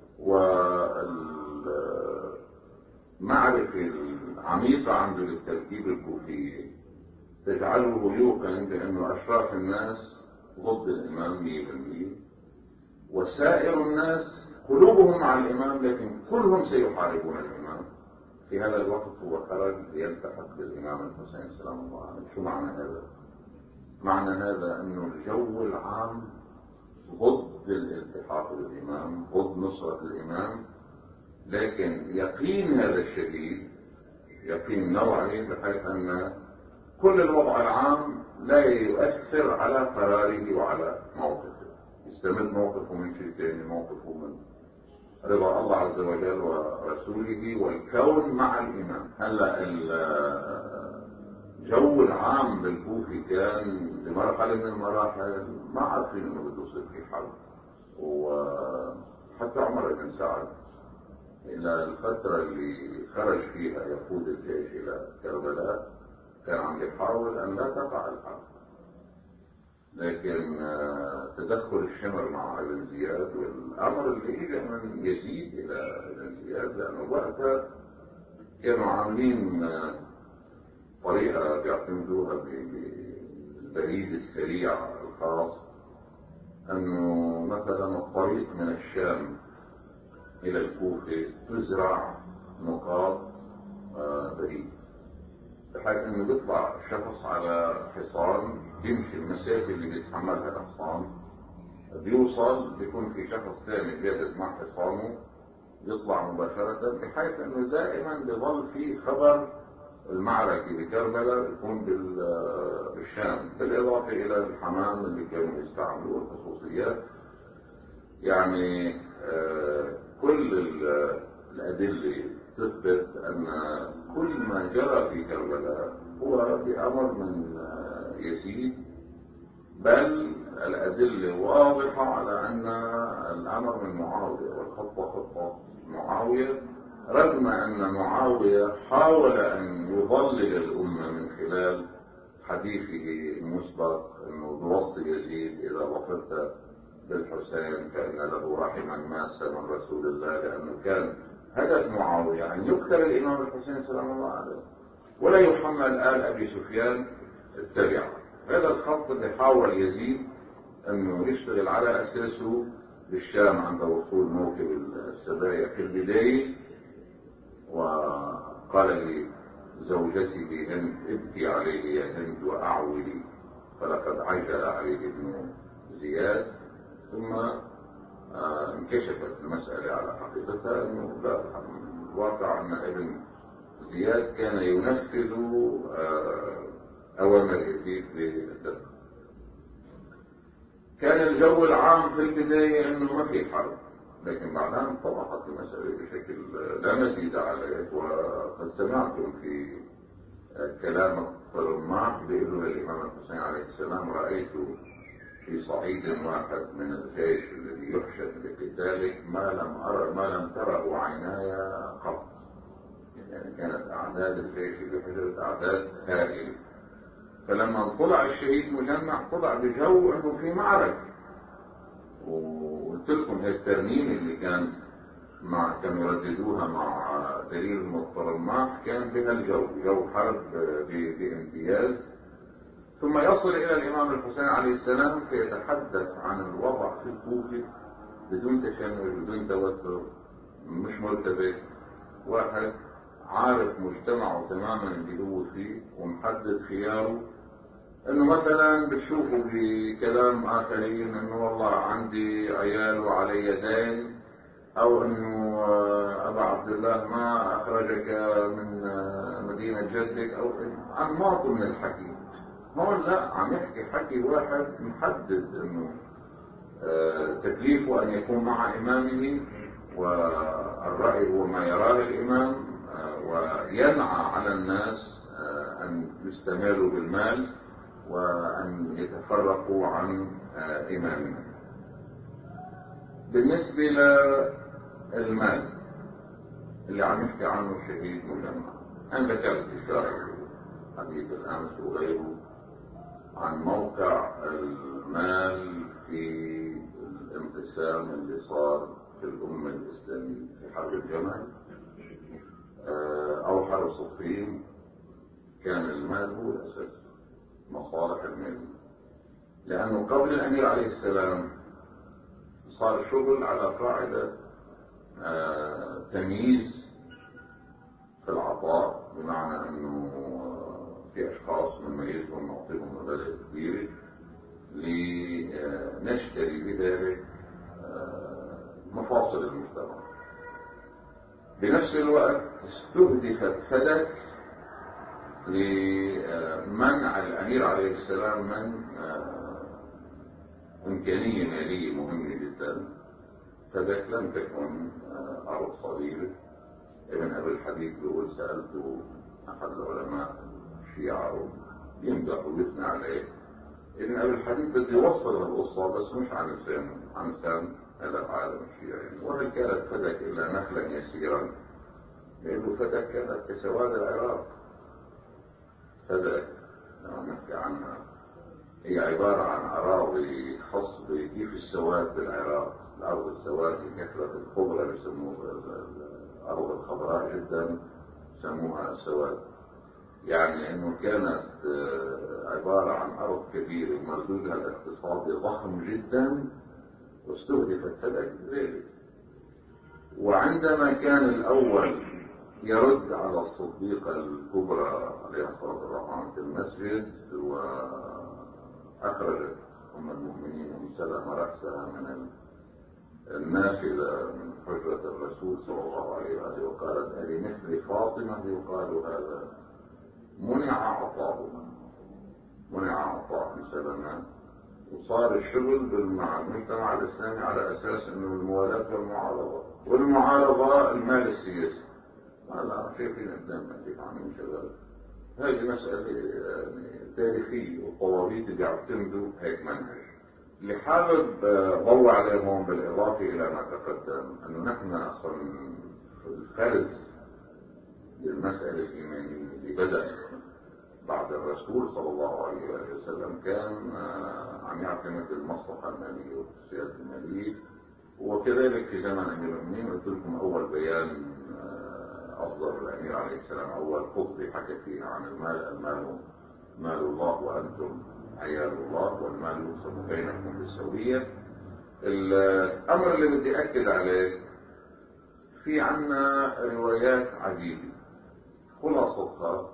والمعرفة العميقة عنده للتركيب الكوفية تجعله يوقن بأنه أشراف الناس ضد الإمام مية بالمية، وسائر الناس قلوبهم مع الإمام لكن كلهم سيحاربون الإمام. في هذا الوقت هو خرج ليلتحق بالإمام الحسين سلام الله عليه. شو معنى هذا؟ معنى هذا أنه الجو العام ضد الالتحاق بالإمام، ضد نصرة الإمام، لكن يقين هذا الشديد يقين نوعي بحيث أن كل الوضع العام لا يؤثر على قراره وعلى موقفه. يستمد موقفه من شيء ثاني، موقفه من رضا الله عز وجل ورسوله والكون مع الإمام. هلا الجو العام بالكوفي كان بمرحلة من المراحل ما عارفين انه بده يصير في حرب، وحتى عمر بن سعد الى الفترة اللي خرج فيها يقود الجيش الى كربلاء كان عم يحاول ان لا تقع الحرب، لكن تدخل الشمر مع ابن زياد والامر اللي اجى من يزيد الى ابن زياد، لانه وقتها كانوا عاملين طريقة بيعتمدوها بالبريد السريع الخاص، انه مثلا الطريق من الشام الى الكوفة تزرع نقاط بريد، بحيث انه بيطلع شخص على حصان بيمشي المسافة اللي بيتحملها الحصان، بيوصل بيكون في شخص ثاني جاهز مع حصانه يطلع مباشرة، بحيث انه دائما بيظل في خبر المعركة بكربلاء يكون بالشام، بالاضافة الى الحمام اللي كانوا يستعملوه الخصوصيات. يعني كل الادلة تثبت ان كل ما جرى في كربلاء هو بامر من يزيد، بل الادلة واضحة على ان الامر من معاوية والخطوة خطوة معاوية، رغم ان معاوية حاول ان يضلل الامة من خلال حديثه المسبق انه بوصي يزيد اذا وصلت بالحسين فان له رحما ماسة من رسول الله، لانه كان هدف معاوية ان يقتل الامام الحسين سلام الله عليه ولا يحمل آل ابي سفيان التبعة. هذا الخط اللي حاول يزيد انه يشتغل على اساسه بالشام عند وصول موكب السبايا في البداية، وقال لزوجته هند ابكي عليه يا هند واعولي فلقد عجل عليه ابن زياد. ثم انكشفت المسألة على حقيقتها انه لا، الواقع ان ابن زياد كان ينفذ اوامر يزيد بالدفع. كان الجو العام في البداية انه ما في حرب، لكن بعدها انطبقت المسألة بشكل لا مزيد عليه. وقد سمعتم في كلام الطرماح بيقولوا للإمام الحسين عليه السلام رأيت في صعيد واحد من الجيش الذي يحشد لقتالك ما لم أرى ما لم تره عيناي قط. يعني كانت أعداد الجيش اللي حشدت أعداد هائلة. فلما طلع الشهيد مجمع طلع بجو انه في معركة، وقلت لكم هي الترنيم اللي كان مع كانوا يرددوها مع دليل المطرماح كان بها الجو جو حرب بامتياز. ثم يصل الى الامام الحسين عليه السلام فيتحدث عن الوضع في الكوفة بدون تشنج بدون توتر، مش مرتبك، واحد عارف مجتمعه تماما اللي هو فيه ومحدد خياره. انه مثلا بتشوفوا بكلام اخرين انه والله عندي عيال وعلي دين، او انه ابا عبد الله ما اخرجك من مدينة جدك، او انماط من الحكي. هون لا عم يحكي حكي واحد محدد انه آه تكليفه ان يكون مع امامه، والرأي هو ما يراه الامام، آه وينعى على الناس آه ان يستمالوا بالمال وان يتفرقوا عن آه امامهم. بالنسبة للمال اللي عم يحكي عنه الشهيد مجمع، انا ذكرت اشاره حديث الامس وغيره عن موقع المال في الانقسام اللي صار في الامه الاسلاميه في حرب الجمل او حرب صفين. كان المال هو الاساس، مصالح الماليه، لانه قبل الامير عليه السلام صار شغل على قاعده آه تمييز في العطاء، بمعنى انه في اشخاص بنميزهم نعطيهم مبالغ كبيره لنشتري بذلك آه مفاصل المجتمع. بنفس الوقت استهدفت فدك لمنع الامير عليه السلام من آه امكانيه ماليه مهمه جدا. فدك لم تكن أرض صغيرة. ابن أبي الحديث بيقول سألته أحد العلماء الشيعة يمدح ويثني عليه. ابن أبي الحديث بده يوصل القصة بس مش عن لسان عن لسان هذا العالم الشيعي. وهل كانت فدك إلا نخلا يسيرا؟ لأنه فدك كانت كسواد العراق. فدك لما نحكي عنها هي عبارة عن أراضي خصبة كيف السواد بالعراق، الأرض السواد كثرة الخضرة اللي يسموها الأرض الخضراء جدا يسموها السواد. يعني إنه كانت عبارة عن أرض كبيرة مردودها الاقتصادي ضخم جدا واستهدفت فدك ذلك. وعندما كان الأول يرد على الصديقة الكبرى عليها الصلاة والسلام في المسجد وأخرجت أم المؤمنين أم سلمة رأسها من النافلة من حجرة الرسول صلى الله عليه وآله وقالت ألي مثل فاطمة يقال هذا، منع عطاء منع عطاء سلمة. وصار الشغل مع المجتمع الإسلامي على أساس أنه الموالاة والمعارضة، والمعارضة المال السياسي. هذا شايفين قدامنا كيف عم ينشغل. هذه مسألة يعني تاريخية، والطوابيت اللي يعتمدوا هيك منهج. اللي حابب ضوء عليهم بالإضافة إلى ما تقدم أنه نحن أصلا الفرز للمسألة الإيمانية اللي بدأ بعد الرسول صلى الله عليه وسلم كان عم يعتمد المصلحة المالية والسياسة المالية. وكذلك في زمن أمير المؤمنين قلت لكم أول بيان أصدر الأمير عليه السلام، أول خطبة حكى فيها عن المال: المال مال الله وأنتم عيال الله والمال يقسم بينكم بالسوية. الأمر اللي بدي أكد عليه في عنا روايات عديدة خلاصتها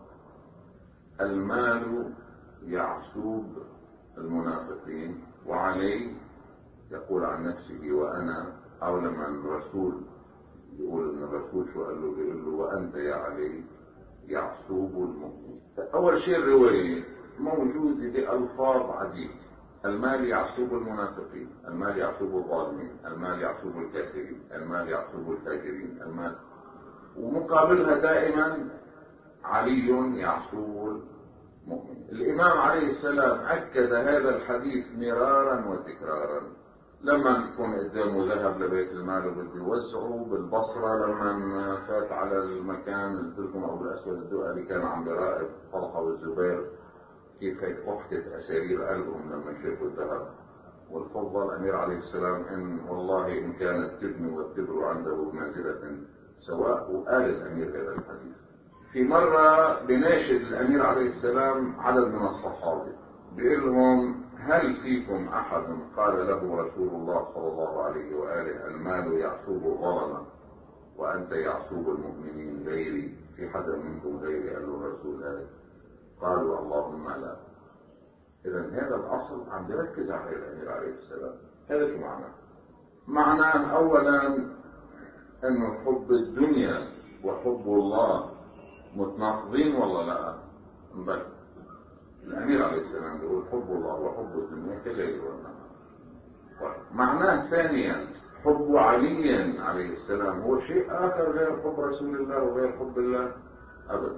المال يعسوب المنافقين وعليه يقول عن نفسه وأنا، أو لما الرسول يقول ان الرسول شو قال له؟ بيقول له وانت يا علي يعصوب المؤمن. اول شيء الروايه موجوده بالفاظ عديده: المال يعصوب المنافقين، المال يعصوب الظالمين، المال يعصوب الكافرين، المال يعصوب الفاجرين، المال، ومقابلها دائما علي يعصوب المؤمن. الامام عليه السلام اكد هذا الحديث مرارا وتكرارا. لما يكون قدامه ذهب لبيت المال وبده يوزعه بالبصرة، لما فات على المكان قلت لكم أبو الأسود الدؤلي كان عم بيراقب طلحة والزبير كيف هيك ضحكت أسارير قلبهم لما شافوا الذهب والفضة. الأمير عليه السلام إن والله إن كانت تبني والتبر عنده بمنزلة سواء. وقال الأمير هذا الحديث. في مرة بناشد الأمير عليه السلام عدد من الصحابة بيقول لهم: هل فيكم أحد قال له رسول الله صلى الله عليه وآله المال يعصوب الظلمة وأنت يعصوب المؤمنين غيري؟ في حدا منكم غيري؟ قال له الرسول هذا. قالوا اللهم لا. إذا هذا الأصل عم يركز عليه الأمير عليه السلام. هذا شو معناه؟ معناه أولا أنه حب الدنيا وحب الله متناقضين ولا لا؟ بل الأمير عليه السلام يقول حب الله وحب الدنيا كالليل والنهار. معناه ثانيا حب علي عليه السلام هو شيء آخر غير حب رسول الله وغير حب الله أبدا.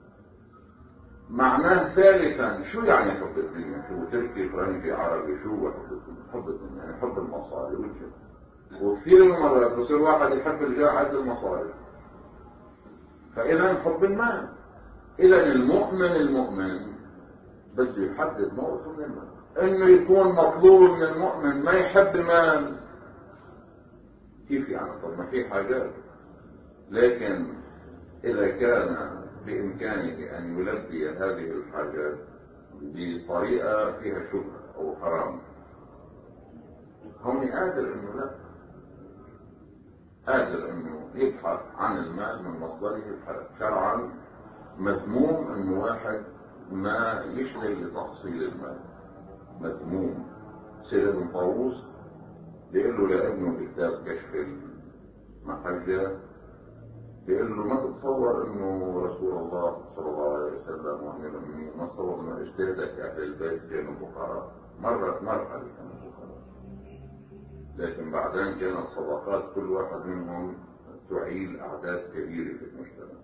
معناه ثالثا شو يعني حب الدنيا؟ شو تركي فرنسي عربي؟ شو حب الدنيا؟ حب الدنيا يعني حب المصاري والجاه. وكثير من المرات بصير واحد يحب الجاه عند المصاري. فإذا حب المال. إذا المؤمن المؤمن بده يحدد موقفه من المال. إنه يكون مطلوب من المؤمن ما يحب مال. كيف يعني؟ طب ما في حاجات، لكن إذا كان بإمكانه أن يلبي هذه الحاجات بطريقة فيها شبهة أو حرام، هم قادر إنه لا، قادر إنه يبحث عن المال من مصدره الحلال. شرعا مذموم إنه واحد ما يشتغل لتحصيل المال، مذموم. سيد ابن طاووس بيقول له لابنه بكتاب كشف المحجة، بيقول له ما تتصور انه رسول الله صلى الله عليه وسلم وامير المؤمنين ما تصور انه اجتهدك اهل البيت كانوا فقراء، مرت مرحله كانوا فقراء، لكن بعدين كانت صدقات كل واحد منهم تعيل اعداد كبيره في المجتمع.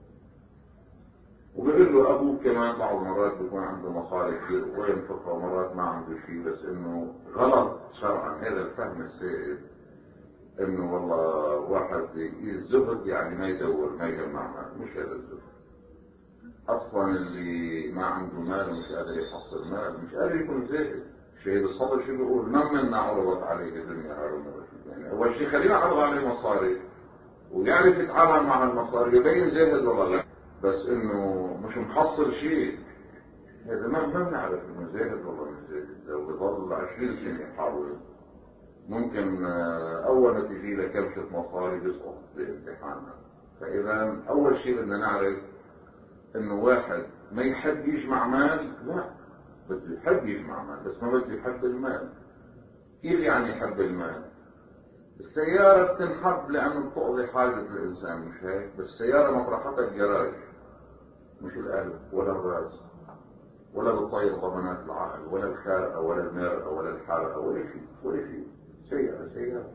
وبيقول له ابوه كمان بعض المرات بيكون عنده مصاري كثير وينفقها ومرات ما عنده شيء، بس انه غلط شرعا هذا الفهم السائد انه والله واحد الزهد يعني ما يدور ما يجمع مال. مش هذا الزهد اصلا. اللي ما عنده مال ومش قادر يحصل مال مش قادر يكون زاهد. شهيد الصدر شو بيقول؟ من منا عرضت عليه الدنيا هارون الرشيد. يعني اول شيء خلينا نعرض عليه مصاري ويعرف يتعامل مع المصاري يبين زاهد والله لا، بس انه مش محصل شيء هذا ما ما بنعرف انه زاهد والله مش زاهد. لو بضل عشرين سنه يحاول ممكن اول ما تجي له كبشه مصاري بيسقط بامتحانها. فاذا اول شيء بدنا نعرف انه واحد ما يحب يجمع مال، لا بده يحب يجمع مال بس ما بده يحب المال. كيف يعني يحب المال؟ السيارة بتنحب لانه بتقضي حاجة الانسان مش هيك؟ بس السيارة مطرحتها الجراج مش القلب ولا الراس ولا بتطير ضمانات العقل ولا الخارقة ولا المرأة ولا الحرقة ولا شيء ولا شيء. سيارة سيارة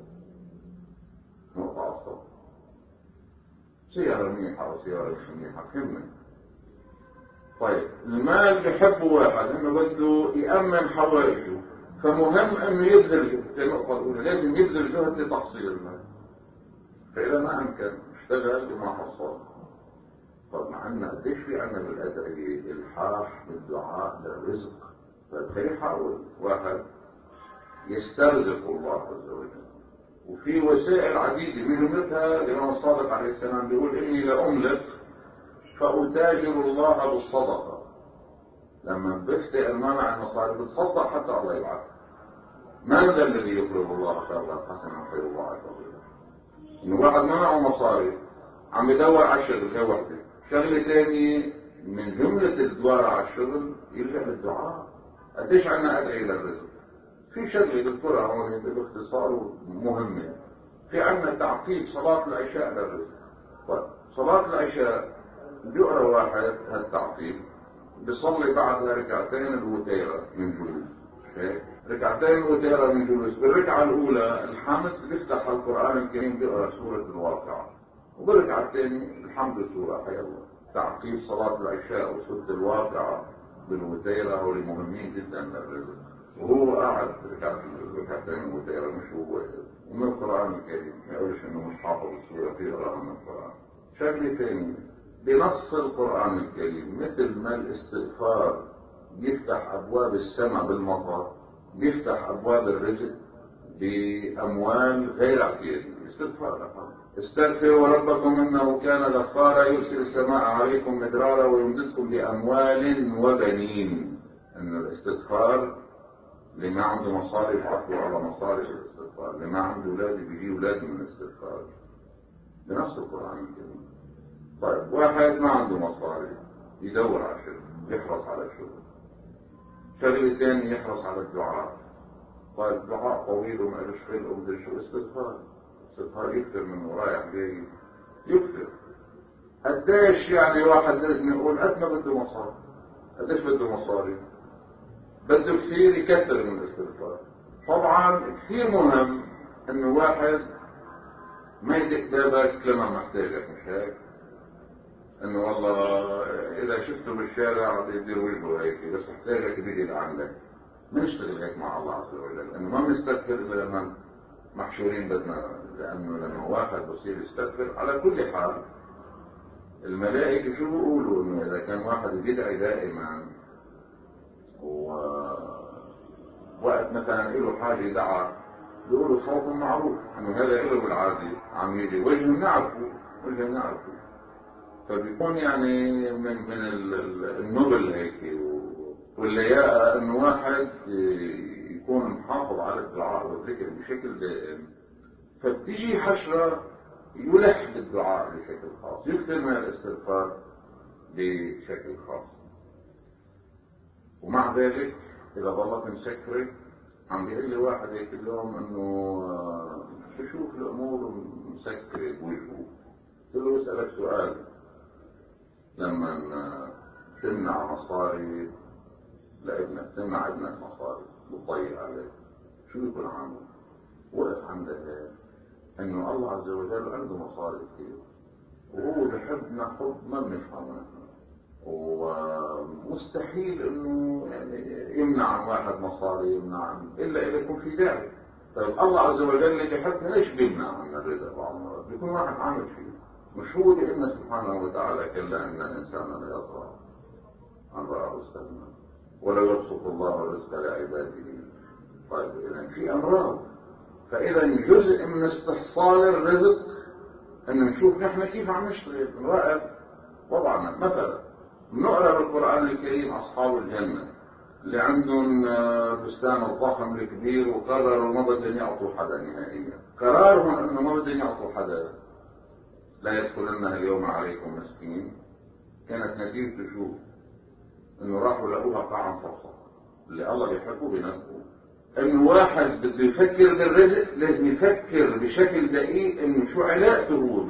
نقطة عصب. سيارة منيحة وسيارة مش منيحة فهمنا. طيب المال بحبه واحد انه بده يأمن حوائجه، فمهم انه يبذل جهد. زي ما قلت لازم يبذل جهد لتحصيل المال. فإذا ما أمكن اشتغل وما حصل. طب مع أن قديش في عنا بالأدعية الحاح بالدعاء للرزق. فخلي يحاول واحد يسترزق الله عز وجل، وفي وسائل عديدة بجملتها الإمام الصادق عليه السلام بيقول إني لأملك فأتاجر الله بالصدقة. لما بفتقر ما مع المصاري بتصدق حتى الله يبعث. من ذا الذي يقرض الله قرضا حسنا فيضاعفه له؟ إنه واحد ما معه مصاري عم يدور على الشغل هي وحده. شغلة ثانية من جملة الدوار على الشغل يلجأ للدعاء. قديش عنا أدعية للرزق؟ في شغلة بذكرها هون باختصار مهمة. في عنا تعقيب صلاة العشاء للرزق. صلاة العشاء بيقرأ واحد هالتعقيب بيصلي بعدها ركعتين الوتيرة من جلوس. ركعتين الوتيرة من جلوس. بالركعة الأولى الحمد بيفتح القرآن الكريم بيقرأ سورة الواقعة، وبالركعة الثانية الحمد سورة حي الله. تعقيب صلاة العشاء وسورة الواقعة بالوتيرة هو مهمين جدا للرزق. وهو قاعد ركعتين الوتيرة مش هو ومن القرآن الكريم ما يقولش انه مش حافظ السورة في يقراها من القرآن. شغلة ثانية بنص القرآن الكريم مثل ما الاستغفار يفتح أبواب السماء بالمطر بيفتح أبواب الرزق بأموال غير اعتيادية. استغفار استغفروا ربكم إنه كان غفارا يرسل السماء عليكم مدرارا ويمددكم بأموال وبنين. إن الاستغفار اللي ما عنده مصاري يحطوا على مصاري الاستغفار، اللي ما عنده أولاد بيجي أولاد من الاستغفار بنص القرآن الكريم. طيب واحد ما عنده مصاري يدور على شغل يحرص على الشغل. شغل ثاني يحرص على الدعاء. طيب الدعاء طويل وما له شغل ومدري شو. استغفار استغفار يكثر منه رايح جاي يكثر. قديش يعني واحد لازم يقول قد ما بده مصاري قديش بده مصاري؟ بده كثير يكثر من الاستغفار. طبعا كثير مهم انه واحد ما يدق بابك لما محتاجك، مش هيك؟ انه والله اذا شفته بالشارع بده يدير وجهه هيك، بس احتاجك بيجي لعندك. ما نشتغل هيك مع الله عز وجل، انه ما بنستغفر الا لما محشورين بدنا، لانه لما واحد بصير يستغفر على كل حال الملائكة شو بيقولوا؟ انه اذا كان واحد بيدعي دائما ووقت مثلا له حاجة دعا بيقولوا صوت معروف انه هذا له بالعادي عم يجي وجه نعرفه وجه نعرفه، فبيكون يعني من من النبل هيك واللياقة انه واحد يكون محافظ على الدعاء والذكر بشكل دائم. فبتيجي حشرة يلح بالدعاء بشكل خاص، يكثر من الاستغفار بشكل خاص. ومع ذلك اذا ظلت مسكرة عم بيقول لي واحد هيك اليوم انه بشوف الامور مسكرة بوجهه، قلت له اسألك سؤال، لما تمنع مصاري لابنك، تمنع ابنك مصاري وتضيع عليه، شو يكون عامل؟ وقف عند هيك انه الله عز وجل عنده مصاري كثير وهو بحبنا حب ما بنفهمه نحن، ومستحيل انه يعني يمنع عن واحد مصاري، يمنع عن الا اذا يكون في داعي. طيب الله عز وجل اللي بحبنا ليش بيمنع عنا الرزق بعض المرات؟ بيكون واحد عامل شيء، مش هو بإن سبحانه وتعالى كلا ان الانسان لا يطغى ان رآه استغنى ولو يبسط الله الرزق لعباده. طيب اذا في امراض، فاذا جزء من استحصال الرزق ان نشوف نحن كيف عم نشتغل، نراقب وضعنا. مثلا نقرا بالقران الكريم اصحاب الجنه اللي عندهم بستان الضخم الكبير وقرروا ما بدهم يعطوا حدا نهائيا، قرارهم انه ما بدهم يعطوا حدا، لا يدخلنها اليوم عليكم مسكين، كانت نتيجته شو؟ انه راحوا لقوها قاعا صفصفا. اللي الله بيحبه بنفسه انه واحد بده يفكر بالرزق لازم يفكر بشكل دقيق انه شو علاقته هو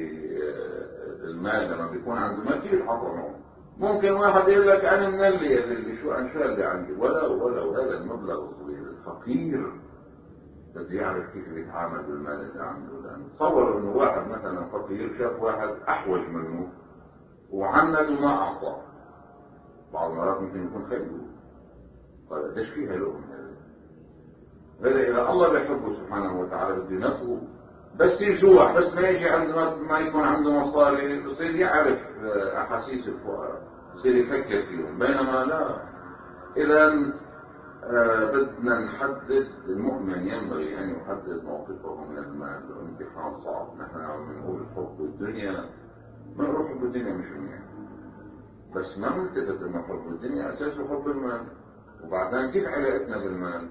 بالمال. لما بيكون عنده مال كيف يتعاطى معه؟ ممكن واحد يقول لك انا من اللي اللي شو انشاء اللي عندي، ولا ولا وهذا المبلغ الصغير. الفقير بده يعرف كيف يتعامل بالمال اللي عنده، لانه تصور انه واحد مثلا فقير شاف واحد احوج منه وعند وما اعطاه، بعض المرات ممكن يكون خيره. طيب قديش فيها لقم هذا؟ هذا إذا الله بيحبه سبحانه وتعالى بده ينفه، بس يجوع، بس ما يجي عنده ما يكون عنده مصاري بصير يعرف أحاسيس الفقراء، بصير يفكر فيهم. بينما لا، إذا آه بدنا نحدد، المؤمن ينبغي أن يحدد موقفه من المال. الامتحان صعب، نحن عم نقول حب الدنيا، ما نقول حب الدنيا مش منيح، بس ما نلتفت إنه حب الدنيا أساسه حب المال. وبعدين كيف علاقتنا بالمال؟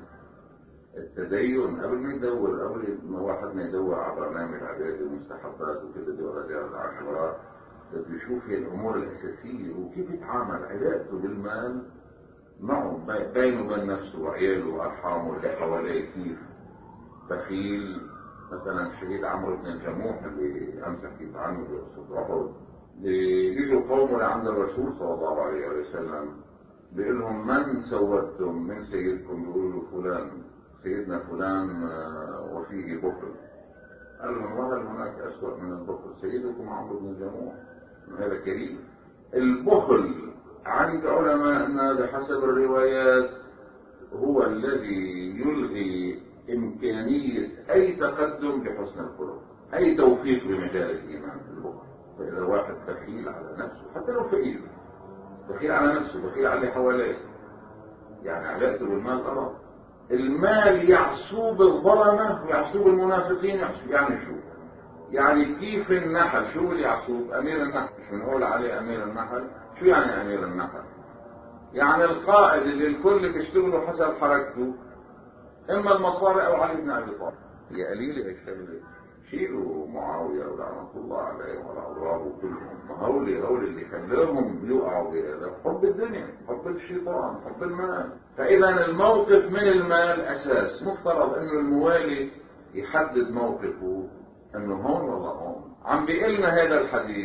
التدين قبل ما يدور، قبل ما واحد ما يدور على برنامج عبادة ومستحبات وكذا درجات عشرات، بده يشوف هي الامور الاساسيه وكيف يتعامل، علاقته بالمال معه بينه وبين نفسه وعياله وارحامه اللي حواليه. كيف بخيل مثلا شهيد عمرو بن الجموح اللي امس حكيت عنه بقصه احد، بيجوا قومه لعند الرسول صلى الله عليه وسلم بيقول لهم من سودتم من سيدكم؟ بيقولوا له فلان، سيدنا فلان وفيه بخل. قال لهم وهل هناك أسوأ من البخل؟ سيدكم عمرو بن الجموح، هذا كريم. البخل عند علماءنا بحسب الروايات هو الذي يلغي إمكانية أي تقدم بحسن الخلق، أي توفيق بمجال الإيمان. البخل، فإذا واحد بخيل على نفسه حتى لو فقير، بخيل على نفسه، بخيل على اللي حواليه، يعني علاقته بالمال غلط. المال يعصوب الظلمة ويعصوب المنافقين. يعصوب يعني شو؟ يعني كيف النحل، شو اللي يعصوب؟ امير النحل، مش بنقول عليه امير النحل. شو يعني امير النحل؟ يعني القائد اللي الكل بيشتغلوا حسب حركته، اما المصاري او علي بن ابي طالب. هي قليله هيك شغله، شيلوا معاويه ولعنه الله عليه والاضراب كلهم، ما هولي هولي اللي خلاهم يوقعوا بهذا حب الدنيا، حب الشيطان، حب المال. فاذا الموقف من المال اساس. مفترض انه الموالي يحدد موقفه انه هون ولا هون. عم بيقلنا هذا الحديث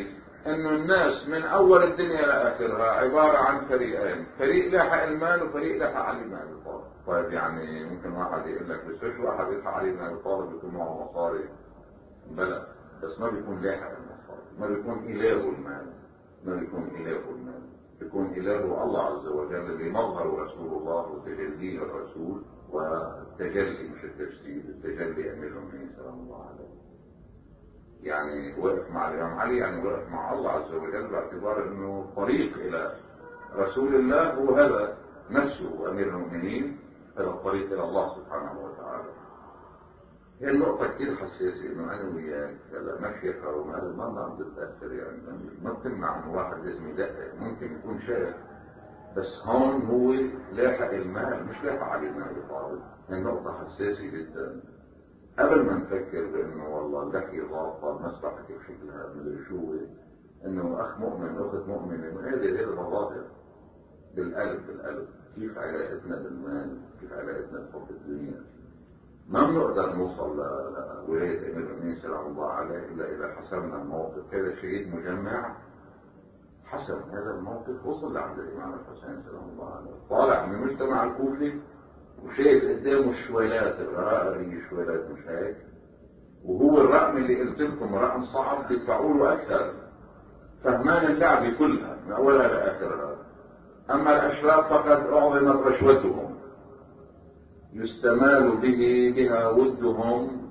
انه الناس من اول الدنيا لاخرها عباره عن فريقين، فريق لاحق المال وفريق لاحق علي بن ابي طالب. طيب يعني ممكن واحد يقول لك بس فيش واحد يلحق علي بن ابي طالب يكون معه مصاري؟ بلى، بس ما بيكون لاحق المصاري، ما بيكون اله المال، ما بيكون اله المال، بيكون اله الله عز وجل اللي مظهر رسول الله وتجليه الرسول والتجلي مش التجسيد، التجلي امير المؤمنين سلام الله عليه. يعني وقف مع الإمام علي، يعني وقف مع الله عز وجل باعتبار أنه طريق إلى رسول الله هو هذا نفسه أمير المؤمنين، هذا الطريق إلى الله سبحانه وتعالى. هي النقطة كتير حساسة، إنه أنا وياك هلا مشيخة وما ما ما بتتأثر، يعني ما بتمنع إنه واحد لازم يدقق، ممكن يكون شيخ بس هون هو لاحق المال مش لاحق علي بن أبي طالب. هي النقطة حساسة جدا. قبل ما نفكر بانه والله اللحية غلطة مصلحتك شكلها مدري شو، انه اخ مؤمن اخت مؤمنة، هذه هذه مظاهر بالقلب بالقلب. كيف علاقتنا بالمال، كيف علاقتنا بحب الدنيا. ما بنقدر نوصل لولاية امير المؤمنين سلام الله عليه الا اذا حسمنا الموقف. هذا شهيد مجمع حسم هذا الموقف، وصل لعند الامام الحسين سلام الله عليه، طالع من المجتمع الكوفي وشايف قدامه الشويلات، الغرائر هي الشويلات مش هيك، وهو الرقم اللي قلت لكم رقم صعب تدفعوا له اكثر، فهمان اللعبه كلها من اولها لاخرها. اما الاشراف فقد اعظمت رشوتهم، يستمال به بها ودهم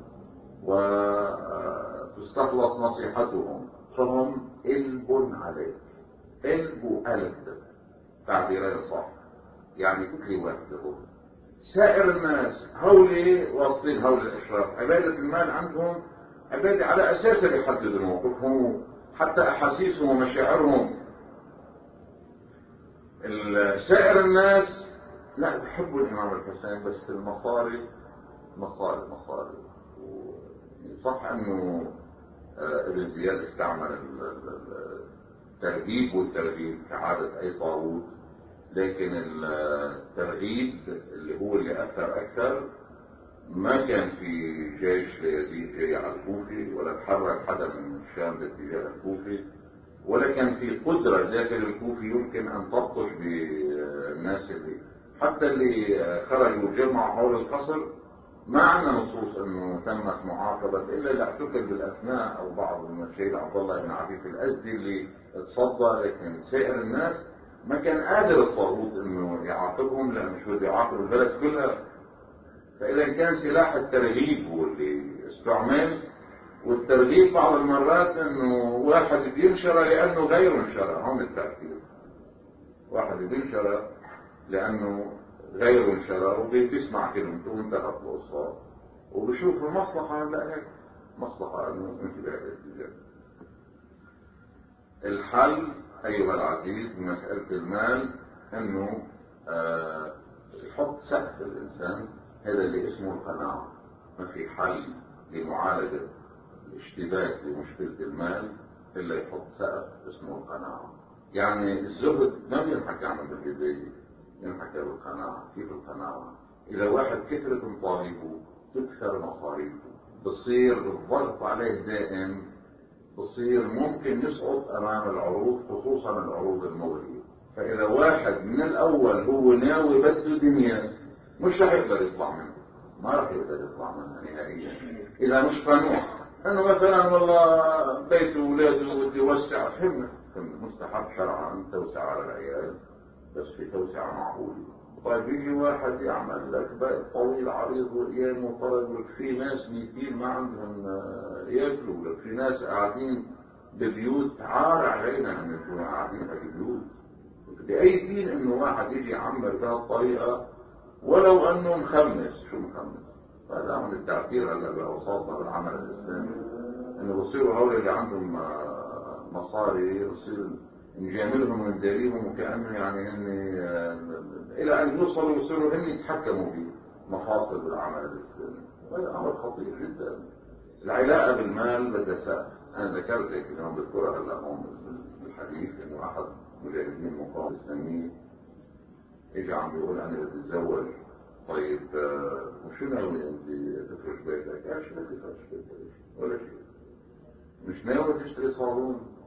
وتستخلص نصيحتهم، فهم قلب عليك، قلب قلب تعبيرين صح، يعني كل واحد له. سائر الناس هولي واصلين هول الاشراف، عبادة المال عندهم عبادة على اساسها بيحددوا موقفهم حتى احاسيسهم ومشاعرهم. سائر الناس لا بيحبوا الامام الحسين، بس المصاري مصاري مصاري. صح انه ابن زياد استعمل الترهيب والترهيب كعادة اي طاغوت، لكن الترغيب اللي هو اللي اثر اكثر ما كان في جيش ليزيد جاي على الكوفي، ولا تحرك حدا من الشام باتجاه الكوفي، ولا كان في قدرة داخل الكوفي يمكن ان تبطش بالناس اللي حتى اللي خرجوا وجمعوا حول القصر. ما عندنا نصوص انه تمت معاقبة الا اللي اعتقل بالاسماء او بعض من الشهيد عبد الله بن عفيف الازدي اللي تصدى، لكن سائر الناس ما كان قادر الطاغوت انه يعاقبهم، لانه مش بده يعاقب البلد كلها. فاذا كان سلاح الترغيب هو اللي استعمل، والترغيب بعض المرات انه واحد بينشر لانه غيره انشر، هون التأثير. واحد بينشر لانه غيره انشر وبيسمع كلمته وانتهت القصة وبشوف المصلحة، لا هيك مصلحة انه انت بعد. الحل ايها العزيز بمسألة المال انه آه يحط سقف الانسان، هذا اللي اسمه القناعة. ما في حل لمعالجة الاشتباك لمشكلة المال الا يحط سقف اسمه القناعة. يعني الزهد ما بينحكى عنه بالبداية، ينحكى بالقناعة. كيف القناعة؟ اذا واحد كثرت مطالبه تكثر مصاريفه، بصير الضغط عليه دائم، بصير ممكن يسقط امام العروض، خصوصا العروض المغرية. فاذا واحد من الاول هو ناوي بده دنيا مش رح يقدر يطلع منه، ما رح يقدر يطلع منها نهائيا اذا مش قنوع. انه مثلا والله بيت اولاده بده يوسع، فهمنا فهمنا مستحب شرعا توسع على العيال، بس في توسعة معقولة. طيب يجي واحد يعمل لك بيت طويل عريض وايام وطرد، ولك في ناس ميتين ما عندهم ياكلوا، لك في ناس قاعدين ببيوت عار علينا ان يكونوا قاعدين ببيوت. باي دين انه واحد يجي يعمر بهالطريقه ولو انه مخمس؟ شو مخمس؟ هذا عمل التعبير هلا باوساطنا بالعمل الاسلامي، انه بصيروا هؤلاء اللي عندهم مصاري بصير نجاملهم ونداريهم وكانه يعني هن الى ان يوصلوا يصيروا هن يتحكموا بمفاصل العمل الاسلامي. هذا امر خطير جدا. العلاقه بالمال بدها سقف. انا ذكرت هيك اليوم بذكرها هلا هون بالحديث، انه احد مجاهدين المقاومه الاسلاميه اجى عم بيقول انا بدي اتزوج. طيب وشو ناوي انت تفرش بيتك؟ قال شو بدي افرش بيتك ولا شيء. مش ناوي تشتري صالون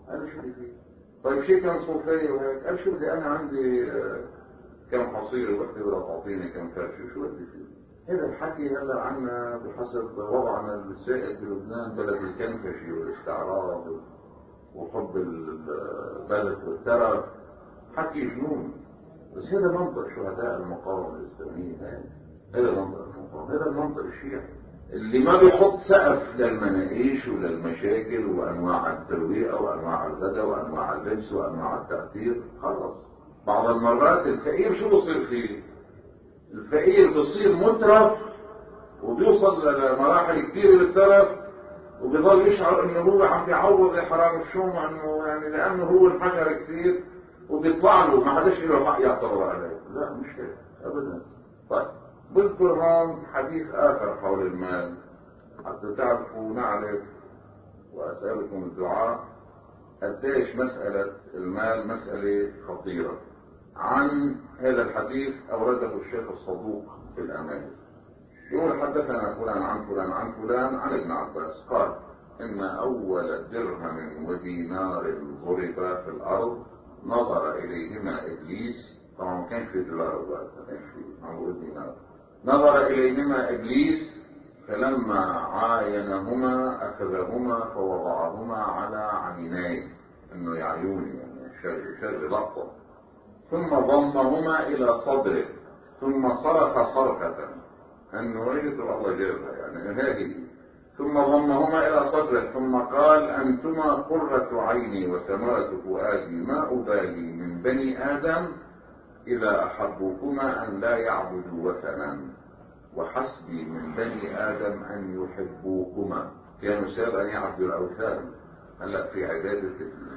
قال شو بدي فيه؟ طيب شيء كان صوفي وهيك، قال شو بدي انا عندي كم حصير وحده ولا تعطيني كم فرشه، شو بدي فيه؟ هذا الحكي هلا عنا بحسب وضعنا السائد بلبنان بلد الكنفشي والاستعراض وحب البلد والترف، حكي جنون. بس هذا منطق شهداء المقاومة الإسلامية، هذا منطق المقاومة، هذا المنطق الشيعي اللي ما بيحط سقف للمناقيش وللمشاكل وأنواع الترويقة وأنواع الغداء وأنواع اللبس وأنواع التأثير. خلص بعض المرات الفقير شو بصير فيه؟ الفقير بصير مترف وبيوصل لمراحل كثيرة بالترف وبيظل يشعر انه هو عم بيعوض حرام الشوم، انه يعني لانه هو انحجر كثير وبيطلع له ما حداش له حق يعترض عليه. لا مش هيك ابدا. طيب بذكر هون حديث اخر حول المال حتى تعرفوا نعرف، واسالكم الدعاء قديش مساله المال مساله خطيره. عن هذا الحديث اورده الشيخ الصدوق في الامانه، يقول حدثنا فلان عن فلان عن فلان عن ابن عباس قال ان اول درهم ودينار ضربا في الارض نظر اليهما ابليس، طبعا ما كانش في دولار وقت، ما كانش في معقول دينار، نظر اليهما ابليس فلما عاينهما اخذهما فوضعهما على عينيه، انه يعيوني يعني شر شر لقطه، ثم ضمهما الى صدره ثم صرخ صرخه انه ريت الله جابها يعني هذه، ثم ضمهما الى صدره ثم قال انتما قرة عيني وثمرة فؤادي ما ابالي من بني ادم اذا احبوكما ان لا يعبدوا وثنا وحسبي من بني ادم ان يحبوكما. كانوا سابقا يعبدوا الاوثان، هلا في عبادة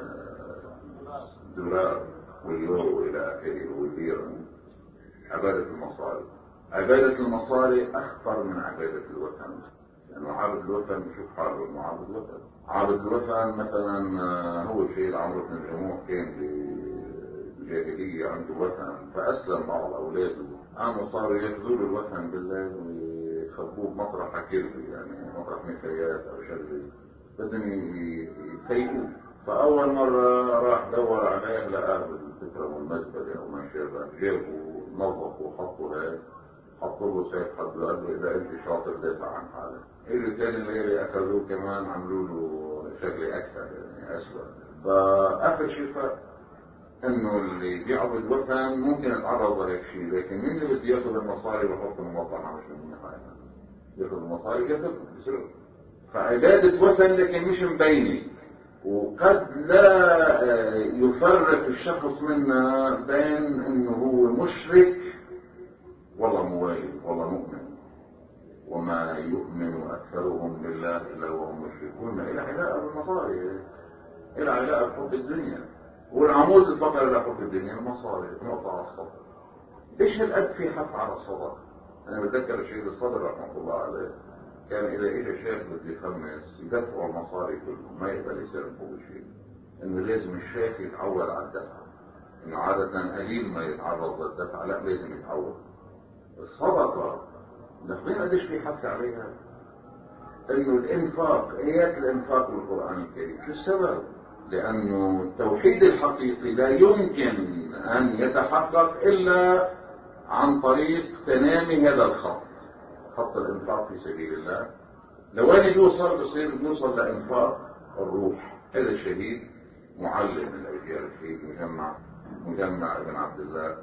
الدولار واليورو الى اخره والليرة، عبادة المصاري. عبادة المصاري أخطر من عبادة الوثن، لأنه يعني عابد الوثن بشوف حاله إنه عابد الوثن. عابد الوثن مثلا هو شيء عمرو بن الجموح كان بالجاهلية عنده وثن فأسلم بعض أولاده، قاموا صاروا ياخذوا له الوثن بالليل ويخبوه بمطرح كلبي يعني مطرح نفايات أو شغلة بدهم يفيقوه. فأول مرة راح دور عليه لقاه بالفكرة والمزبلة أو ما شابه، جابوا نظفوا وحطوا هيك، حطوا له سيف حد قال له اذا انت شاطر دافع عن حالك. اللي ثاني اللي اخذوه كمان عملوا له شغله اكثر يعني اسوء. فاخر شيء انه اللي بيعبد وثن ممكن يتعرض لهيك شيء، لكن مين اللي بده ياخذ المصاري ويحط المطرحه مش منيحه يعني. ياخذ المصاري ياخذ بسرعه. فعباده وثن لكن مش مبينه، وقد لا يفرق الشخص منا بين انه هو مشرك والله موالي والله مؤمن، وما يؤمن اكثرهم بالله الا وهم مشركون. الى علاقه بالمصاري، الى علاقه بحب الدنيا، والعمود الفقر الى حب الدنيا المصاري نقطه على الصدر. ليش هالقد في حث على الصدقه؟ انا بتذكر الشيخ الصدر رحمه الله عليه كان اذا اجى شيخ بده يخمس يدفعوا المصاري كلهم ما يقبل يسرقوا بشيء، انه لازم الشيخ يتعود على الدفع، انه عاده قليل ما يتعرض للدفع، لا لازم يتعود. الصدقة لاحظين قديش في حث عليها؟ انه الانفاق، ايات الانفاق بالقرآن الكريم، شو السبب؟ لانه التوحيد الحقيقي لا يمكن ان يتحقق الا عن طريق تنامي هذا الخط، خط الانفاق في سبيل الله. لوين يوصل؟ بصير يوصل لانفاق الروح. هذا الشهيد معلم الاجيال، الشهيد مجمع مجمع ابن عبد الله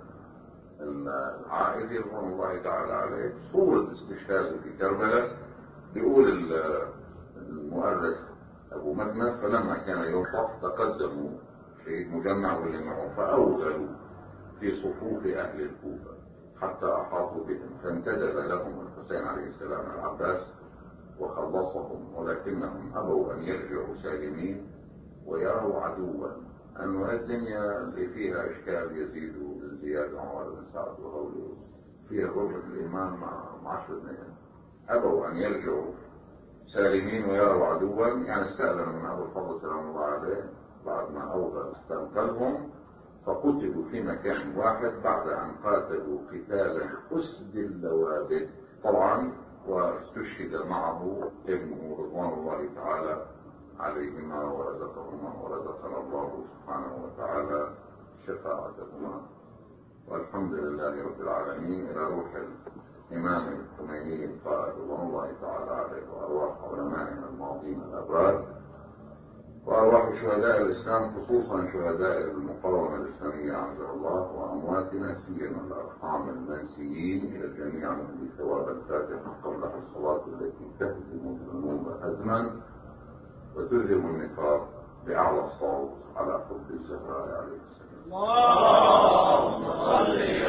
العائدي رضوان الله تعالى عليه، صورة استشهاده في كربلاء. بيقول المؤرخ أبو مدنة فلما كان يوم صف تقدموا شهيد مجمع واللي معه فأوغلوا في صفوف أهل الكوفة حتى أحاطوا بهم، فانتدب لهم الحسين عليه السلام العباس وخلصهم، ولكنهم أبوا أن يرجعوا سالمين ويروا عدوا، أنه الدنيا اللي فيها إشكال يزيد زياد عمر بن سعد وغوله فيها رجل الإمام مع عشرة نيام، أبوا أن يرجعوا سالمين ويروا عدوا، يعني استأذن من أبو الفضل سلام الله عليه بعد ما أوغل استنقذهم، فقتلوا في مكان واحد بعد أن قاتلوا قتالا أسد اللوابد طبعا، واستشهد معه ابنه رضوان الله تعالى عليهما ورزقهما ورزقنا الله سبحانه وتعالى شفاعتهما. والحمد لله رب العالمين. إلى روح الإمام الخميني القائد رضوان الله تعالى عليه، وأرواح علمائنا الماضين الأبرار، وأرواح شهداء الإسلام خصوصا شهداء المقاومة الإسلامية عز الله، وأمواتنا سيما الأرحام المنسيين، إلى الجميع من بثواب الفاتحة قبل الصلاة التي تهدم الذنوب هدما وتلزم النفاق بأعلى الصوت على حب الزهراء عليه السلام.
اللهم صل